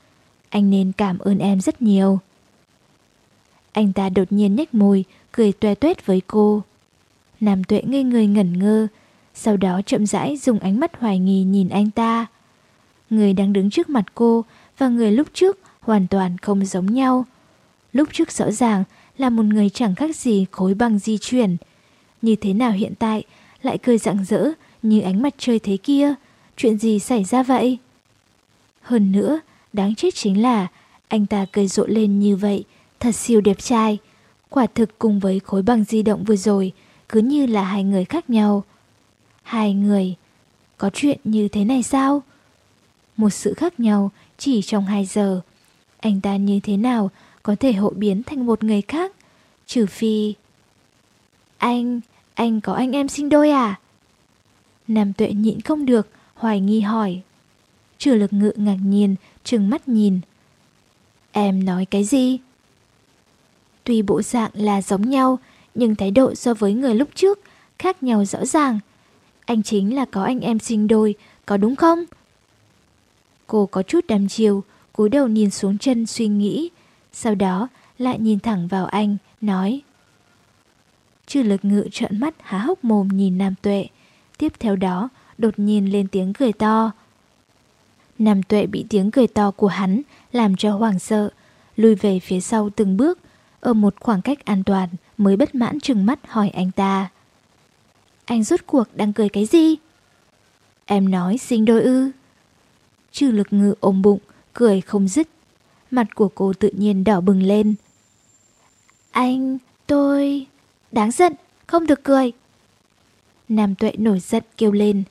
Anh nên cảm ơn em rất nhiều. Anh ta đột nhiên nhếch môi, cười toe toét với cô. Nam Tuệ ngây người ngẩn ngơ, sau đó chậm rãi dùng ánh mắt hoài nghi nhìn anh ta. Người đang đứng trước mặt cô và người lúc trước hoàn toàn không giống nhau. Lúc trước rõ ràng là một người chẳng khác gì khối băng di chuyển. Như thế nào hiện tại lại cười rạng rỡ như ánh mặt trời thế kia? Chuyện gì xảy ra vậy? Hơn nữa, đáng chết chính là anh ta cười rộ lên như vậy, thật siêu đẹp trai. Quả thực cùng với khối băng di động vừa rồi, cứ như là hai người khác nhau. Hai người? Có chuyện như thế này sao? Một sự khác nhau chỉ trong hai giờ. Anh ta như thế nào có thể hội biến thành một người khác? Trừ phi... Anh, anh có anh em sinh đôi à? Nam Tuệ nhịn không được, hoài nghi hỏi. Trừ Lực Ngự ngạc nhiên, trừng mắt nhìn. Em nói cái gì? Tuy bộ dạng là giống nhau, nhưng thái độ so với người lúc trước khác nhau rõ ràng. Anh chính là có anh em sinh đôi, có đúng không? Cô có chút đăm chiêu, cúi đầu nhìn xuống chân suy nghĩ, sau đó lại nhìn thẳng vào anh, nói. Trừ Lực Ngự trợn mắt há hốc mồm nhìn Nam Tuệ, tiếp theo đó đột nhiên lên tiếng cười to. Nam Tuệ bị tiếng cười to của hắn làm cho hoảng sợ, lùi về phía sau từng bước, ở một khoảng cách an toàn mới bất mãn trừng mắt hỏi anh ta. Anh rốt cuộc đang cười cái gì? Em nói sinh đôi ư? Trừ Lực Ngự ôm bụng, cười không dứt. Mặt của cô tự nhiên đỏ bừng lên. Anh, tôi... Đáng giận, không được cười. Nam Tuệ nổi giận kêu lên.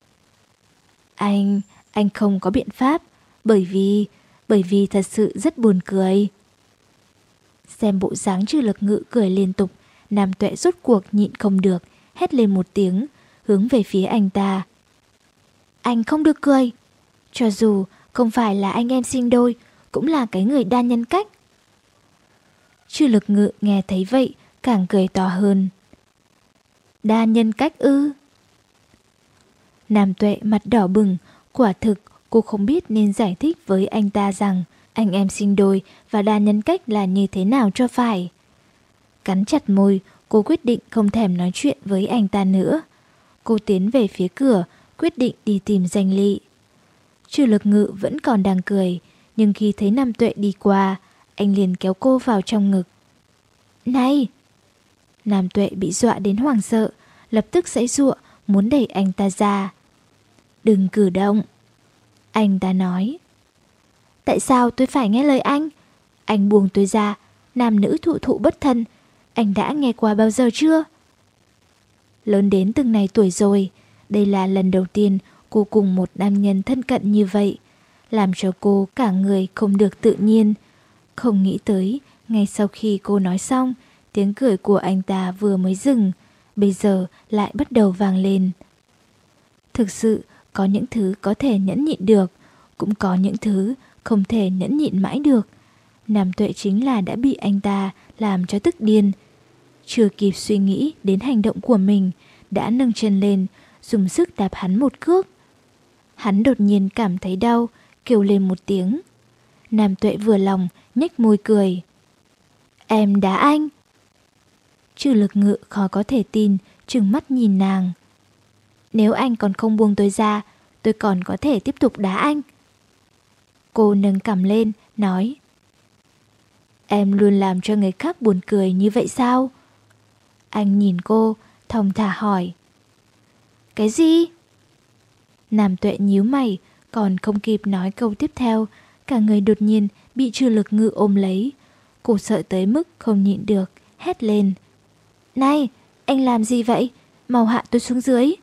Anh, anh không có biện pháp, bởi vì, bởi vì thật sự rất buồn cười. Xem bộ dáng Trừ Lực Ngự cười liên tục, Nam Tuệ rốt cuộc nhịn không được, hét lên một tiếng, hướng về phía anh ta. Anh không được cười. Cho dù không phải là anh em sinh đôi, cũng là cái người đa nhân cách. Trừ Lực Ngự nghe thấy vậy, càng cười to hơn. Đa nhân cách ư? Nam Tuệ mặt đỏ bừng, quả thực cô không biết nên giải thích với anh ta rằng anh em sinh đôi và đa nhân cách là như thế nào cho phải. Cắn chặt môi, cô quyết định không thèm nói chuyện với anh ta nữa. Cô tiến về phía cửa, quyết định đi tìm Danh Lị. Trừ Lực Ngự vẫn còn đang cười, nhưng khi thấy Nam Tuệ đi qua, anh liền kéo cô vào trong ngực. Này! Nam Tuệ bị dọa đến hoảng sợ, lập tức giãy giụa muốn đẩy anh ta ra. Đừng cử động. Anh ta nói. Tại sao tôi phải nghe lời anh? Anh buông tôi ra, nam nữ thụ thụ bất thân. Anh đã nghe qua bao giờ chưa? Lớn đến từng này tuổi rồi, đây là lần đầu tiên cô cùng một nam nhân thân cận như vậy, làm cho cô cả người không được tự nhiên. Không nghĩ tới, ngay sau khi cô nói xong, tiếng cười của anh ta vừa mới dừng, bây giờ lại bắt đầu vang lên. Thực sự, có những thứ có thể nhẫn nhịn được, cũng có những thứ không thể nhẫn nhịn mãi được. Nam Tuệ chính là đã bị anh ta làm cho tức điên. Chưa kịp suy nghĩ đến hành động của mình, đã nâng chân lên, dùng sức đạp hắn một cước. Hắn đột nhiên cảm thấy đau, kêu lên một tiếng. Nam Tuệ vừa lòng, nhếch môi cười. Em đá anh. Trừ Lực Ngự khó có thể tin, trừng mắt nhìn nàng. Nếu anh còn không buông tôi ra, tôi còn có thể tiếp tục đá anh. Cô nâng cằm lên, nói. Em luôn làm cho người khác buồn cười như vậy sao? Anh nhìn cô, thong thả hỏi. Cái gì? Nam Tuệ nhíu mày, còn không kịp nói câu tiếp theo, cả người đột nhiên bị Trừ Lực Ngự ôm lấy. Cô sợ tới mức không nhịn được, hét lên. Này, anh làm gì vậy? Mau hạ tôi xuống dưới.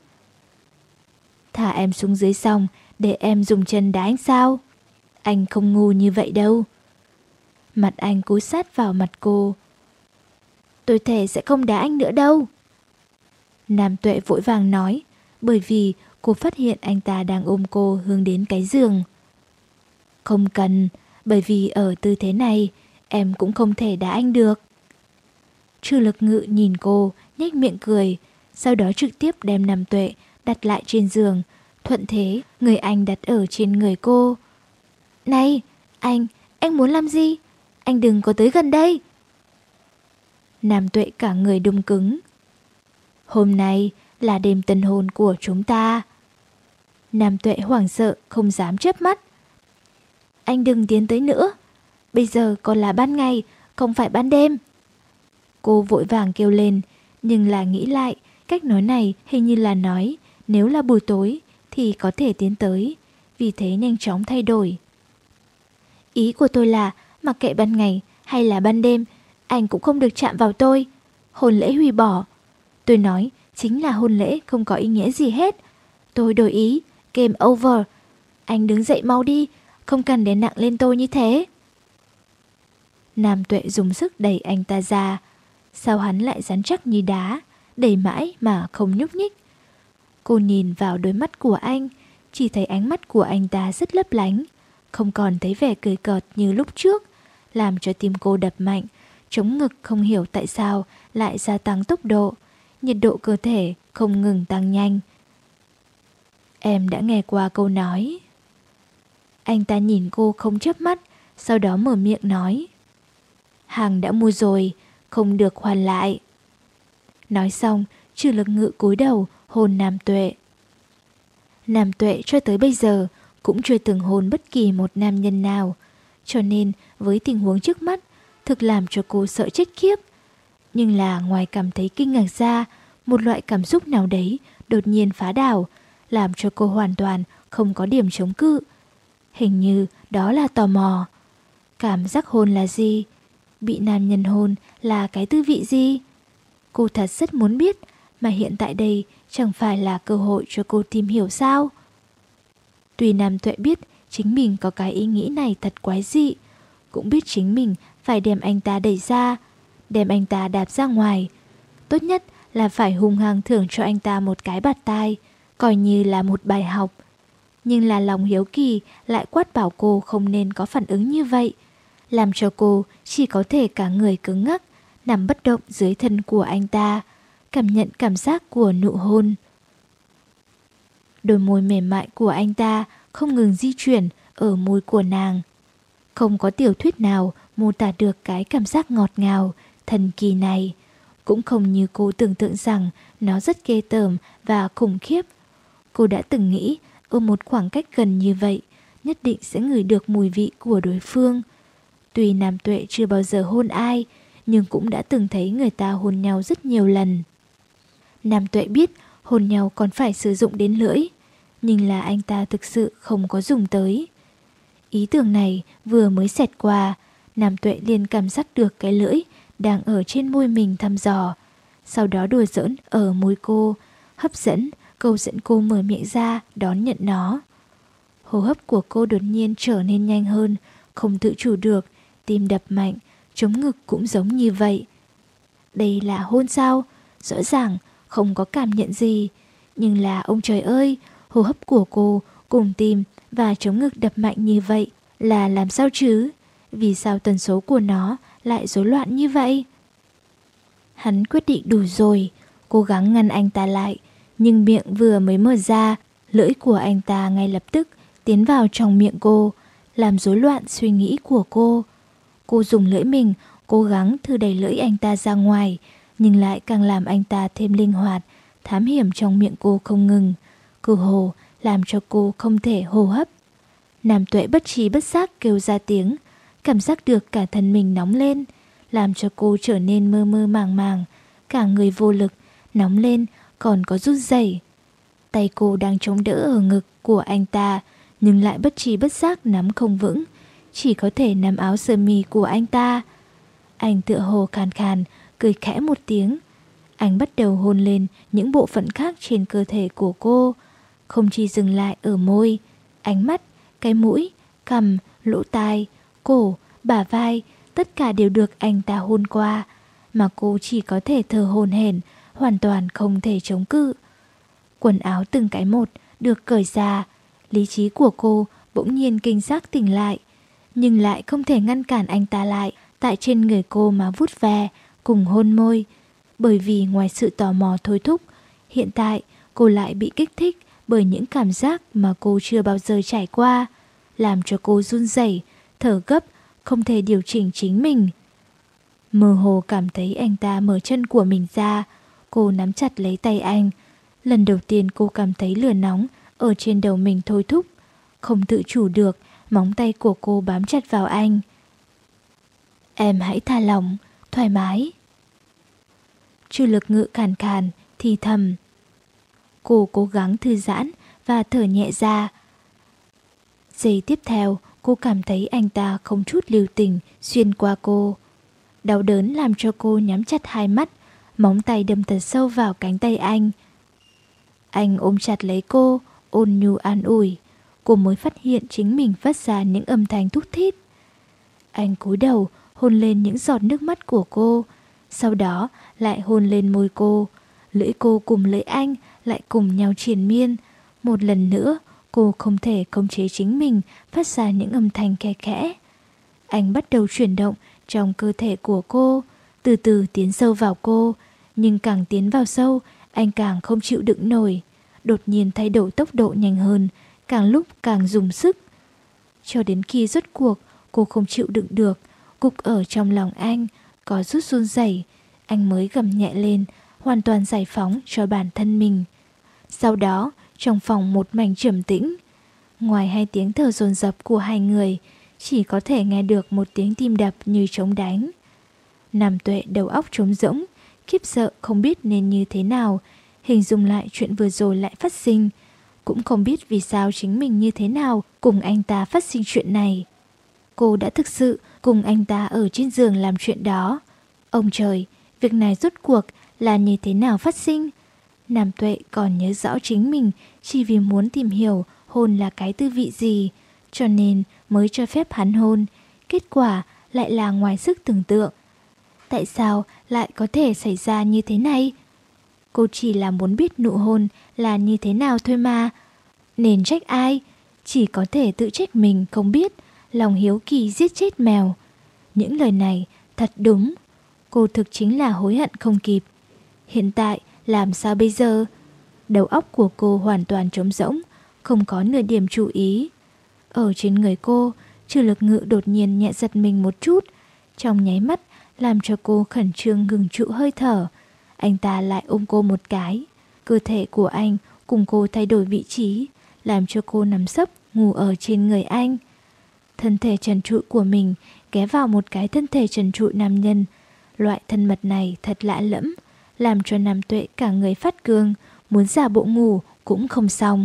Thả em xuống dưới xong, để em dùng chân đá anh sao? Anh không ngu như vậy đâu. Mặt anh cúi sát vào mặt cô. Tôi thề sẽ không đá anh nữa đâu. Nam Tuệ vội vàng nói, bởi vì cô phát hiện anh ta đang ôm cô hướng đến cái giường. Không cần, bởi vì ở tư thế này, em cũng không thể đá anh được. Trừ Lực Ngự nhìn cô, nhếch miệng cười, sau đó trực tiếp đem Nam Tuệ đặt lại trên giường, thuận thế người anh đặt ở trên người cô. Này, anh, Anh muốn làm gì? Anh đừng có tới gần đây. Nam Tuệ cả người đung cứng. Hôm nay là đêm tân hôn của chúng ta. Nam Tuệ hoảng sợ không dám chớp mắt. Anh đừng tiến tới nữa. Bây giờ còn là ban ngày, không phải ban đêm. Cô vội vàng kêu lên, nhưng là nghĩ lại, cách nói này hình như là nói nếu là buổi tối thì có thể tiến tới, vì thế nhanh chóng thay đổi. Ý của tôi là mặc kệ ban ngày hay là ban đêm, anh cũng không được chạm vào tôi. Hôn lễ hủy bỏ. Tôi nói chính là hôn lễ không có ý nghĩa gì hết. Tôi đổi ý, game over. Anh đứng dậy mau đi, không cần đè nặng lên tôi như thế. Nam Tuệ dùng sức đẩy anh ta ra. Sao hắn lại rắn chắc như đá, đẩy mãi mà không nhúc nhích. Cô nhìn vào đôi mắt của anh, chỉ thấy ánh mắt của anh ta rất lấp lánh, không còn thấy vẻ cười cợt như lúc trước, làm cho tim cô đập mạnh, trống ngực không hiểu tại sao lại gia tăng tốc độ, nhiệt độ cơ thể không ngừng tăng nhanh. Em đã nghe qua câu nói. Anh ta nhìn cô không chớp mắt, sau đó mở miệng nói. Hàng đã mua rồi, không được hoàn lại. Nói xong, Trừ Lực Ngự cúi đầu hôn Nam Tuệ. Nam Tuệ cho tới bây giờ cũng chưa từng hôn bất kỳ một nam nhân nào, cho nên với tình huống trước mắt thực làm cho cô sợ chết khiếp. Nhưng là ngoài cảm thấy kinh ngạc ra, một loại cảm xúc nào đấy đột nhiên phá đảo, làm cho cô hoàn toàn không có điểm chống cự. Hình như đó là tò mò. Cảm giác hôn là gì? Bị nam nhân hôn là cái tư vị gì? Cô thật rất muốn biết, mà hiện tại đây chẳng phải là cơ hội cho cô tìm hiểu sao? Tuy Nam Tuệ biết chính mình có cái ý nghĩ này thật quái dị, cũng biết chính mình phải đem anh ta đẩy ra, đem anh ta đạp ra ngoài. Tốt nhất là phải hung hăng thưởng cho anh ta một cái bạt tai, coi như là một bài học. Nhưng là lòng hiếu kỳ lại quát bảo cô không nên có phản ứng như vậy, làm cho cô chỉ có thể cả người cứng ngắc, nằm bất động dưới thân của anh ta, cảm nhận cảm giác của nụ hôn. Đôi môi mềm mại của anh ta không ngừng di chuyển ở môi của nàng. Không có tiểu thuyết nào mô tả được cái cảm giác ngọt ngào, thần kỳ này. Cũng không như cô tưởng tượng rằng nó rất ghê tởm và khủng khiếp. Cô đã từng nghĩ ở một khoảng cách gần như vậy, nhất định sẽ ngửi được mùi vị của đối phương. Tuy Nam Tuệ chưa bao giờ hôn ai, nhưng cũng đã từng thấy người ta hôn nhau rất nhiều lần. Nam Tuệ biết hôn nhau còn phải sử dụng đến lưỡi, nhưng là anh ta thực sự không có dùng tới. Ý tưởng này vừa mới xẹt qua, Nam Tuệ liền cảm giác được cái lưỡi đang ở trên môi mình thăm dò, sau đó đùa giỡn ở môi cô, hấp dẫn, câu dẫn cô mở miệng ra đón nhận nó. Hô hấp của cô đột nhiên trở nên nhanh hơn, không tự chủ được, tim đập mạnh, trống ngực cũng giống như vậy. Đây là hôn sao? Rõ ràng không có cảm nhận gì, nhưng là ông trời ơi, hô hấp của cô cùng tim và trống ngực đập mạnh như vậy là làm sao chứ? Vì sao tần số của nó lại rối loạn như vậy? Hắn quyết định đủ rồi, cố gắng ngăn anh ta lại, nhưng miệng vừa mới mở ra, lưỡi của anh ta ngay lập tức tiến vào trong miệng cô, làm rối loạn suy nghĩ của cô. Cô dùng lưỡi mình cố gắng thử đẩy lưỡi anh ta ra ngoài, nhưng lại càng làm anh ta thêm linh hoạt, thám hiểm trong miệng cô không ngừng, cơ hồ làm cho cô không thể hô hấp. Nam Tuệ bất trí bất giác kêu ra tiếng, cảm giác được cả thân mình nóng lên, làm cho cô trở nên mơ mơ màng màng, cả người vô lực, nóng lên còn có run rẩy. Tay cô đang chống đỡ ở ngực của anh ta, nhưng lại bất trí bất giác nắm không vững, chỉ có thể nắm áo sơ mi của anh ta. Anh tựa hồ khàn khàn, cười khẽ một tiếng. Anh bắt đầu hôn lên những bộ phận khác trên cơ thể của cô, không chỉ dừng lại ở môi, ánh mắt, cái mũi, cằm, lỗ tai, cổ, bả vai, tất cả đều được anh ta hôn qua, mà cô chỉ có thể thở hổn hển, hoàn toàn không thể chống cự. Quần áo từng cái một được cởi ra, lý trí của cô bỗng nhiên kinh giác tỉnh lại, nhưng lại không thể ngăn cản anh ta lại tại trên người cô mà vuốt ve, cùng hôn môi. Bởi vì ngoài sự tò mò thôi thúc, hiện tại cô lại bị kích thích bởi những cảm giác mà cô chưa bao giờ trải qua, làm cho cô run rẩy, thở gấp, không thể điều chỉnh chính mình. Mơ hồ cảm thấy anh ta mở chân của mình ra, cô nắm chặt lấy tay anh. Lần đầu tiên cô cảm thấy lửa nóng ở trên đầu mình thôi thúc. Không tự chủ được, móng tay của cô bám chặt vào anh. Em hãy thả lỏng, thoải mái. Trừ Lực Ngự khàn khàn, thì thầm. Cô cố gắng thư giãn và thở nhẹ ra. Giây tiếp theo, cô cảm thấy anh ta không chút lưu tình xuyên qua cô. Đau đớn làm cho cô nhắm chặt hai mắt, móng tay đâm thật sâu vào cánh tay anh. Anh ôm chặt lấy cô, ôn nhu an ủi. Cô mới phát hiện chính mình phát ra những âm thanh thút thít. Anh cúi đầu hôn lên những giọt nước mắt của cô, sau đó lại hôn lên môi cô. Lưỡi cô cùng lưỡi anh lại cùng nhau triền miên. Một lần nữa, cô không thể khống chế chính mình phát ra những âm thanh khe khẽ. Anh bắt đầu chuyển động trong cơ thể của cô, từ từ tiến sâu vào cô. Nhưng càng tiến vào sâu, anh càng không chịu đựng nổi. Đột nhiên thay đổi tốc độ nhanh hơn, càng lúc càng dùng sức. Cho đến khi rốt cuộc, cô không chịu đựng được, gục ở trong lòng anh, có rút run rẩy. Anh mới gầm nhẹ lên, hoàn toàn giải phóng cho bản thân mình. Sau đó, trong phòng một mảnh trầm tĩnh. Ngoài hai tiếng thở dồn dập của hai người, chỉ có thể nghe được một tiếng tim đập như trống đánh. Nam Tuệ đầu óc trống rỗng, khiếp sợ không biết nên như thế nào, hình dung lại chuyện vừa rồi lại phát sinh. Cũng không biết vì sao chính mình như thế nào cùng anh ta phát sinh chuyện này. Cô đã thực sự cùng anh ta ở trên giường làm chuyện đó. Ông trời, việc này rốt cuộc là như thế nào phát sinh? Nam Tuệ còn nhớ rõ chính mình chỉ vì muốn tìm hiểu hôn là cái tư vị gì, cho nên mới cho phép hắn hôn. Kết quả lại là ngoài sức tưởng tượng. Tại sao lại có thể xảy ra như thế này? Cô chỉ là muốn biết nụ hôn là như thế nào thôi mà. Nên trách ai? Chỉ có thể tự trách mình không biết. Lòng hiếu kỳ giết chết mèo. Những lời này thật đúng. Cô thực chính là hối hận không kịp. Hiện tại làm sao bây giờ? Đầu óc của cô hoàn toàn trống rỗng, không có nửa điểm chú ý. Ở trên người cô, Trừ Lực Ngự đột nhiên nhẹ giật mình một chút, trong nháy mắt làm cho cô khẩn trương ngừng trụ hơi thở. Anh ta lại ôm cô một cái. Cơ thể của anh cùng cô thay đổi vị trí, làm cho cô nằm sấp ngủ ở trên người anh. Thân thể trần trụi của mình ghé vào một cái thân thể trần trụi nam nhân. Loại thân mật này thật lạ lẫm, làm cho Nam Tuệ cả người phát cương, muốn giả bộ ngủ cũng không xong.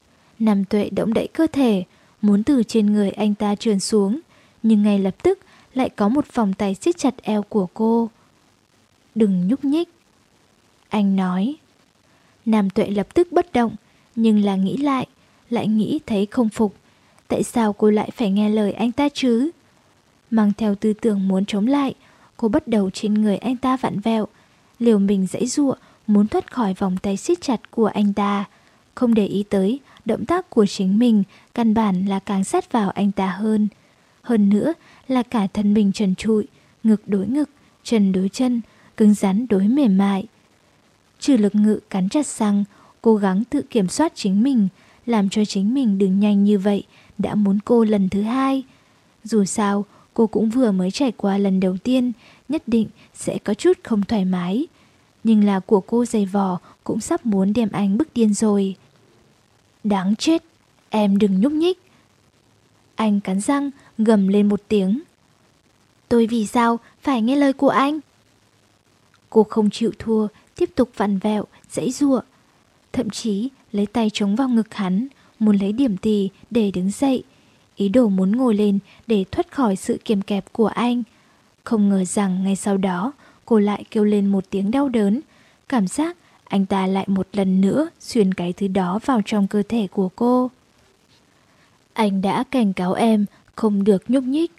Nam Tuệ động đậy cơ thể, muốn từ trên người anh ta trườn xuống, nhưng ngay lập tức lại có một vòng tay siết chặt eo của cô. Đừng nhúc nhích, anh nói. Nam Tuệ lập tức bất động, nhưng là nghĩ lại, lại nghĩ thấy không phục. Tại sao cô lại phải nghe lời anh ta chứ? Mang theo tư tưởng muốn chống lại, cô bắt đầu trên người anh ta vặn vẹo, liều mình giãy giụa muốn thoát khỏi vòng tay siết chặt của anh ta. Không để ý tới động tác của chính mình, căn bản là càng sát vào anh ta hơn. Hơn nữa là cả thân mình trần trụi, ngực đối ngực, chân đối chân, cứng rắn đối mềm mại. Trừ Lực Ngự cắn chặt răng, cố gắng tự kiểm soát chính mình, làm cho chính mình đừng nhanh như vậy, đã muốn cô lần thứ hai. Dù sao, cô cũng vừa mới trải qua lần đầu tiên, nhất định sẽ có chút không thoải mái. Nhưng là của cô giày vò cũng sắp muốn đem anh bức điên rồi. Đáng chết, em đừng nhúc nhích. Anh cắn răng, gầm lên một tiếng. Tôi vì sao phải nghe lời của anh? Cô không chịu thua, tiếp tục vặn vẹo, giãy giụa. Thậm chí lấy tay chống vào ngực hắn, muốn lấy điểm tì để đứng dậy, ý đồ muốn ngồi lên để thoát khỏi sự kiềm kẹp của anh. Không ngờ rằng ngay sau đó cô lại kêu lên một tiếng đau đớn. Cảm giác anh ta lại một lần nữa xuyên cái thứ đó vào trong cơ thể của cô. Anh đã cảnh cáo em không được nhúc nhích.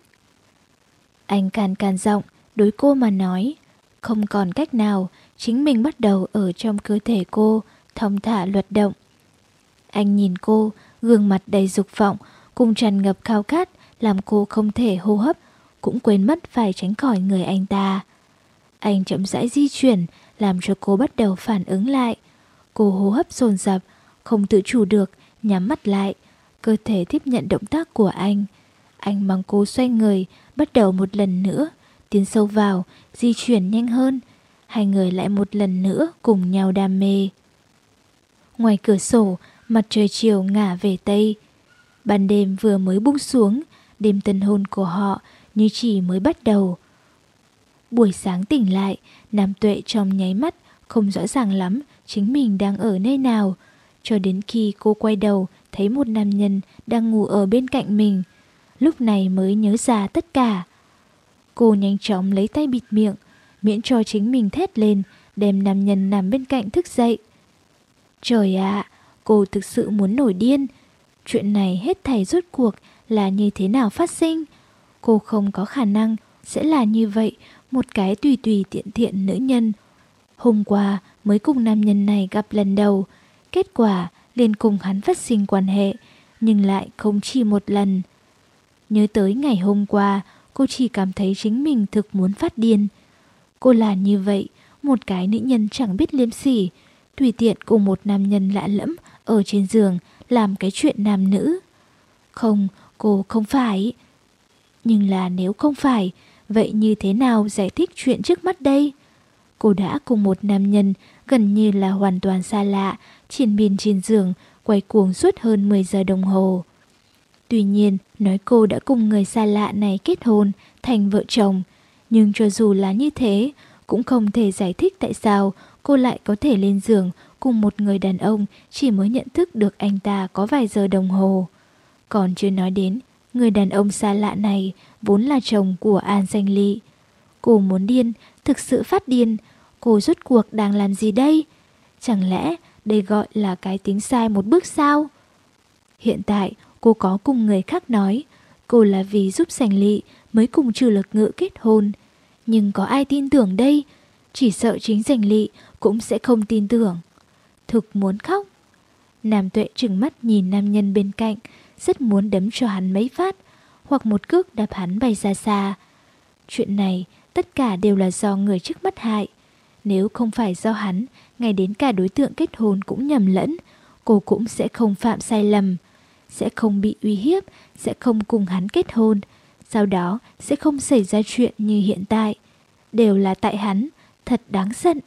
Anh càn càn giọng đối cô mà nói. Không còn cách nào, chính mình bắt đầu ở trong cơ thể cô, thong thả luật động. Anh nhìn cô, gương mặt đầy dục vọng, cùng tràn ngập khao khát, làm cô không thể hô hấp, cũng quên mất phải tránh khỏi người anh ta. Anh chậm rãi di chuyển, làm cho cô bắt đầu phản ứng lại. Cô hô hấp dồn dập, không tự chủ được, nhắm mắt lại, cơ thể tiếp nhận động tác của anh. Anh mong cô xoay người, bắt đầu một lần nữa, tiến sâu vào, di chuyển nhanh hơn. Hai người lại một lần nữa cùng nhau đam mê. Ngoài cửa sổ, mặt trời chiều ngả về Tây. Ban đêm vừa mới buông xuống, đêm tân hôn của họ như chỉ mới bắt đầu. Buổi sáng tỉnh lại, Nam Tuệ trong nháy mắt không rõ ràng lắm chính mình đang ở nơi nào. Cho đến khi cô quay đầu thấy một nam nhân đang ngủ ở bên cạnh mình, lúc này mới nhớ ra tất cả. Cô nhanh chóng lấy tay bịt miệng, miễn cho chính mình thét lên, đem nam nhân nằm bên cạnh thức dậy. Trời ạ, cô thực sự muốn nổi điên. Chuyện này hết thảy rốt cuộc là như thế nào phát sinh? Cô không có khả năng sẽ là như vậy, một cái tùy tùy tiện tiện nữ nhân. Hôm qua mới cùng nam nhân này gặp lần đầu, kết quả liền cùng hắn phát sinh quan hệ, nhưng lại không chỉ một lần. Nhớ tới ngày hôm qua, cô chỉ cảm thấy chính mình thực muốn phát điên. Cô là như vậy, một cái nữ nhân chẳng biết liêm sỉ, tùy tiện cùng một nam nhân lạ lẫm ở trên giường làm cái chuyện nam nữ. Không, cô không phải. Nhưng là nếu không phải, vậy như thế nào giải thích chuyện trước mắt đây? Cô đã cùng một nam nhân gần như là hoàn toàn xa lạ, triền miên trên giường, quay cuồng suốt hơn mười giờ đồng hồ. Tuy nhiên, nói cô đã cùng người xa lạ này kết hôn, thành vợ chồng. Nhưng cho dù là như thế, cũng không thể giải thích tại sao cô lại có thể lên giường cùng một người đàn ông chỉ mới nhận thức được anh ta có vài giờ đồng hồ. Còn chưa nói đến, người đàn ông xa lạ này vốn là chồng của An Danh Lị. Cô muốn điên, thực sự phát điên. Cô rốt cuộc đang làm gì đây? Chẳng lẽ đây gọi là cái tính sai một bước sao? Hiện tại cô có cùng người khác nói cô là vì giúp Danh Lị mới cùng Trừ Lực Ngự kết hôn. Nhưng có ai tin tưởng đây? Chỉ sợ chính Danh Lị cũng sẽ không tin tưởng. Thực muốn khóc. Nam Tuệ trừng mắt nhìn nam nhân bên cạnh, rất muốn đấm cho hắn mấy phát, hoặc một cước đạp hắn bay ra xa. Chuyện này tất cả đều là do người trước mắt hại. Nếu không phải do hắn, ngay đến cả đối tượng kết hôn cũng nhầm lẫn, cô cũng sẽ không phạm sai lầm, sẽ không bị uy hiếp, sẽ không cùng hắn kết hôn, sau đó sẽ không xảy ra chuyện như hiện tại. Đều là tại hắn, thật đáng giận.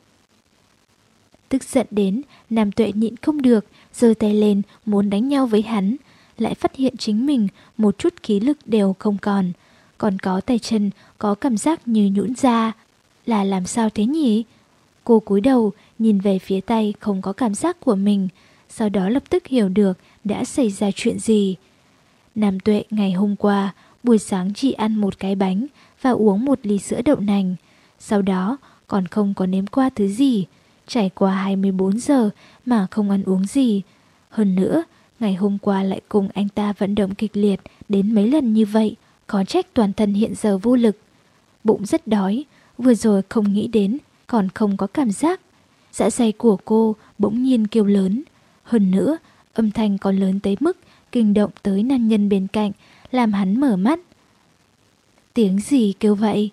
Tức giận đến, Nam Tuệ nhịn không được, giơ tay lên muốn đánh nhau với hắn, lại phát hiện chính mình một chút khí lực đều không còn, còn có tay chân có cảm giác như nhũn ra. Là làm sao thế nhỉ? Cô cúi đầu nhìn về phía tay không có cảm giác của mình, sau đó lập tức hiểu được đã xảy ra chuyện gì. Nam Tuệ ngày hôm qua buổi sáng chỉ ăn một cái bánh và uống một ly sữa đậu nành, sau đó còn không có nếm qua thứ gì. Trải qua hai mươi bốn giờ mà không ăn uống gì. Hơn nữa, ngày hôm qua lại cùng anh ta vận động kịch liệt đến mấy lần như vậy, có trách toàn thân hiện giờ vô lực. Bụng rất đói, vừa rồi không nghĩ đến, còn không có cảm giác. Dạ dày của cô bỗng nhiên kêu lớn. Hơn nữa, âm thanh còn lớn tới mức kinh động tới nam nhân bên cạnh, làm hắn mở mắt. Tiếng gì kêu vậy?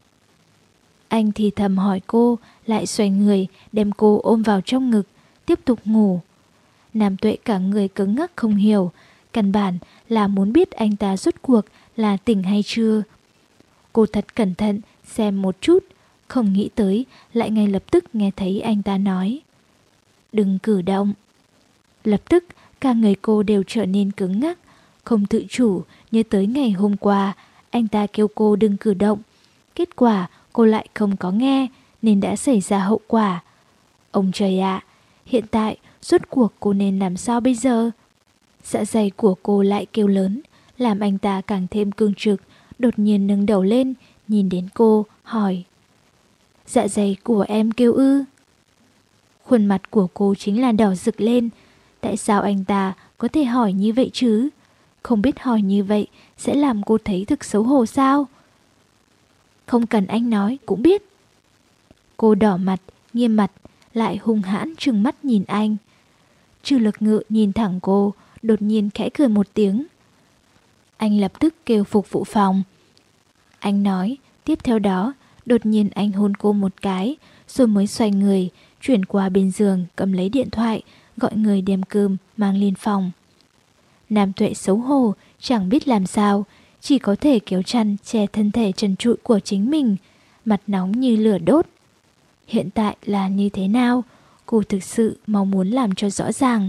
Anh thì thầm hỏi cô, lại xoay người, đem cô ôm vào trong ngực, tiếp tục ngủ. Nam Tuệ cả người cứng ngắc không hiểu, căn bản là muốn biết anh ta rốt cuộc là tỉnh hay chưa. Cô thật cẩn thận xem một chút, không nghĩ tới lại ngay lập tức nghe thấy anh ta nói: đừng cử động. Lập tức cả người cô đều trở nên cứng ngắc, không tự chủ nhớ tới ngày hôm qua anh ta kêu cô đừng cử động. Kết quả cô lại không có nghe nên đã xảy ra hậu quả. Ông trời ạ, hiện tại rốt cuộc cô nên làm sao bây giờ? Dạ dày của cô lại kêu lớn, làm anh ta càng thêm cương trực, đột nhiên nâng đầu lên, nhìn đến cô, hỏi: dạ dày của em kêu ư? Khuôn mặt của cô chính là đỏ rực lên. Tại sao anh ta có thể hỏi như vậy chứ? Không biết hỏi như vậy sẽ làm cô thấy thực xấu hổ sao? Không cần anh nói cũng biết. Cô đỏ mặt, nghiêm mặt, lại hung hãn trừng mắt nhìn anh. Trừ Lực Ngự nhìn thẳng cô, đột nhiên khẽ cười một tiếng. Anh lập tức kêu phục vụ phòng. Anh nói, tiếp theo đó, đột nhiên anh hôn cô một cái, rồi mới xoay người, chuyển qua bên giường cầm lấy điện thoại, gọi người đem cơm mang lên phòng. Nam Tuệ xấu hổ, chẳng biết làm sao, chỉ có thể kéo chăn che thân thể trần trụi của chính mình, mặt nóng như lửa đốt. Hiện tại là như thế nào? Cô thực sự mong muốn làm cho rõ ràng.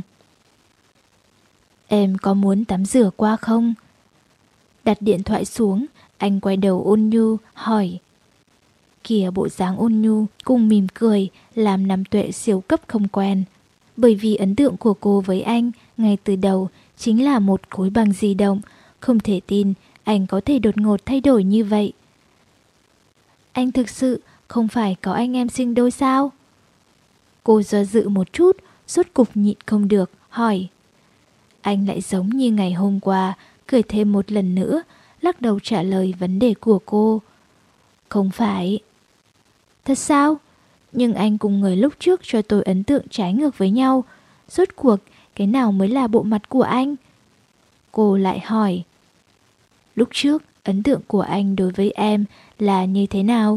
Em có muốn tắm rửa qua không? Đặt điện thoại xuống, anh quay đầu ôn nhu hỏi. Kìa bộ dáng ôn nhu cùng mỉm cười làm Nam Tuệ siêu cấp không quen. Bởi vì ấn tượng của cô với anh ngay từ đầu chính là một khối băng di động. Không thể tin anh có thể đột ngột thay đổi như vậy. Anh thực sự không phải có anh em sinh đôi sao? Cô do dự một chút, rốt cục nhịn không được, hỏi. Anh lại giống như ngày hôm qua, cười thêm một lần nữa, lắc đầu trả lời vấn đề của cô. Không phải. Thật sao? Nhưng anh cùng người lúc trước cho tôi ấn tượng trái ngược với nhau. Rốt cuộc, cái nào mới là bộ mặt của anh? Cô lại hỏi. Lúc trước, ấn tượng của anh đối với em là như thế nào?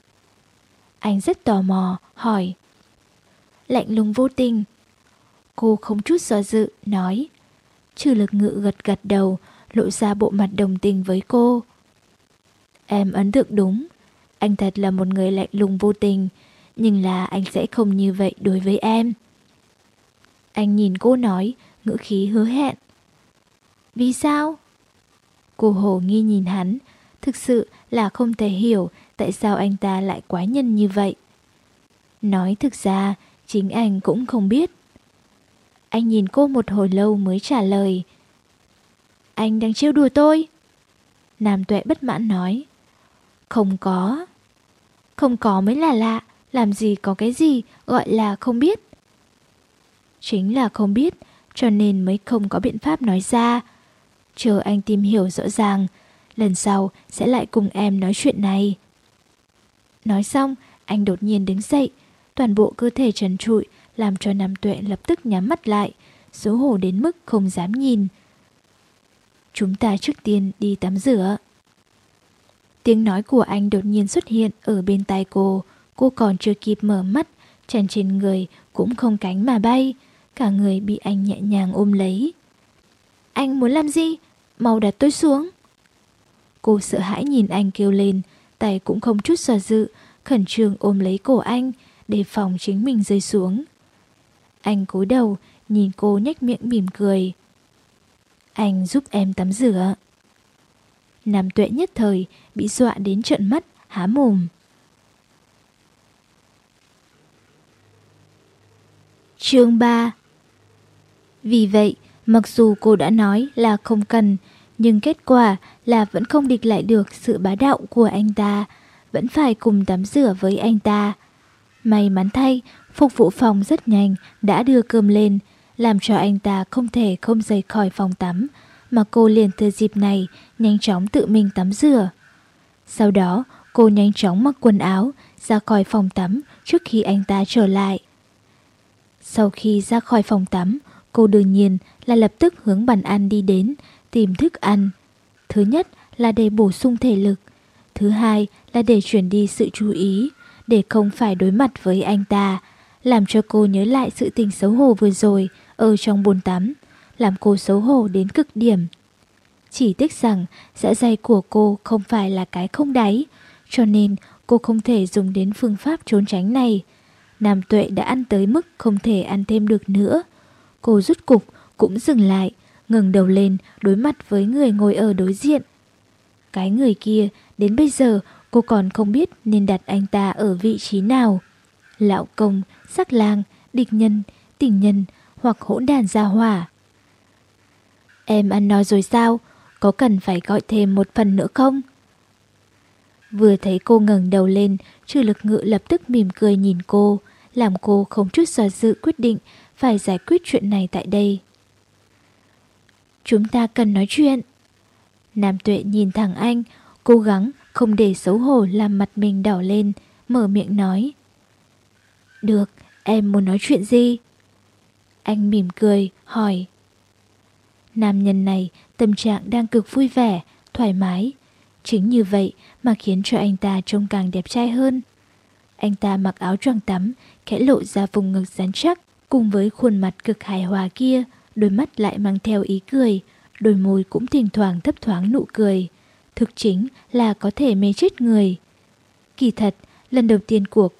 Anh rất tò mò, hỏi. Lạnh lùng vô tình. Cô không chút do dự, nói. Trừ Lực Ngự gật gật đầu, lộ ra bộ mặt đồng tình với cô. Em ấn tượng đúng. Anh thật là một người lạnh lùng vô tình, nhưng là anh sẽ không như vậy đối với em. Anh nhìn cô nói, ngữ khí hứa hẹn. Vì sao? Cô hồ nghi nhìn hắn, thực sự là không thể hiểu tại sao anh ta lại quái nhân như vậy. Nói thực ra, chính anh cũng không biết. Anh nhìn cô một hồi lâu mới trả lời. Anh đang trêu đùa tôi. Nam Tuệ bất mãn nói. Không có. Không có mới là lạ, làm gì có cái gì gọi là không biết. Chính là không biết, cho nên mới không có biện pháp nói ra. Chờ anh tìm hiểu rõ ràng, lần sau sẽ lại cùng em nói chuyện này. Nói xong, anh đột nhiên đứng dậy, toàn bộ cơ thể trần trụi, làm cho Nam Tuệ lập tức nhắm mắt lại, xấu hổ đến mức không dám nhìn. Chúng ta trước tiên đi tắm rửa. Tiếng nói của anh đột nhiên xuất hiện ở bên tai cô. Cô còn chưa kịp mở mắt, tràn trên người cũng không cánh mà bay. Cả người bị anh nhẹ nhàng ôm lấy. Anh muốn làm gì? Mau đặt tôi xuống. Cô sợ hãi nhìn anh kêu lên, tay cũng không chút do dự, khẩn trương ôm lấy cổ anh, đề phòng chính mình rơi xuống. Anh cúi đầu, nhìn cô nhếch miệng mỉm cười. Anh giúp em tắm rửa. Nam Tuệ nhất thời bị dọa đến trợn mắt, há mồm. Chương ba. Vì vậy, mặc dù cô đã nói là không cần, nhưng kết quả là vẫn không địch lại được sự bá đạo của anh ta, vẫn phải cùng tắm rửa với anh ta. May mắn thay, phục vụ phòng rất nhanh đã đưa cơm lên, làm cho anh ta không thể không rời khỏi phòng tắm, mà cô liền từ dịp này nhanh chóng tự mình tắm rửa. Sau đó, cô nhanh chóng mặc quần áo ra khỏi phòng tắm trước khi anh ta trở lại. Sau khi ra khỏi phòng tắm, cô đương nhiên là lập tức hướng bàn ăn đi đến, tìm thức ăn. Thứ nhất là để bổ sung thể lực, thứ hai là để chuyển đi sự chú ý, để không phải đối mặt với anh ta, làm cho cô nhớ lại sự tình xấu hổ vừa rồi ở trong bồn tắm, làm cô xấu hổ đến cực điểm. Chỉ tiếc rằng dạ dày của cô không phải là cái không đáy, cho nên cô không thể dùng đến phương pháp trốn tránh này. Nam Tuệ đã ăn tới mức không thể ăn thêm được nữa. Cô rút cục cũng dừng lại, ngẩng đầu lên đối mặt với người ngồi ở đối diện. Cái người kia đến bây giờ cô còn không biết nên đặt anh ta ở vị trí nào. Lão công, sắc lang, địch nhân, tình nhân hoặc hỗn đàn gia hỏa. Em ăn no rồi sao? Có cần phải gọi thêm một phần nữa không? Vừa thấy cô ngẩng đầu lên, Trừ Lực Ngự lập tức mỉm cười nhìn cô, làm cô không chút do dự quyết định phải giải quyết chuyện này tại đây. Chúng ta cần nói chuyện. Nam Tuệ nhìn thẳng anh, cố gắng không để xấu hổ làm mặt mình đỏ lên, mở miệng nói. Được, em muốn nói chuyện gì? Anh mỉm cười, hỏi. Nam nhân này tâm trạng đang cực vui vẻ, thoải mái. Chính như vậy mà khiến cho anh ta trông càng đẹp trai hơn. Anh ta mặc áo choàng tắm, khẽ lộ ra vùng ngực rắn chắc, cùng với khuôn mặt cực hài hòa kia, đôi mắt lại mang theo ý cười, đôi môi cũng thỉnh thoảng thấp thoáng nụ cười. thực chính là có thể mê chết người. Kỳ thật, lần đầu tiên của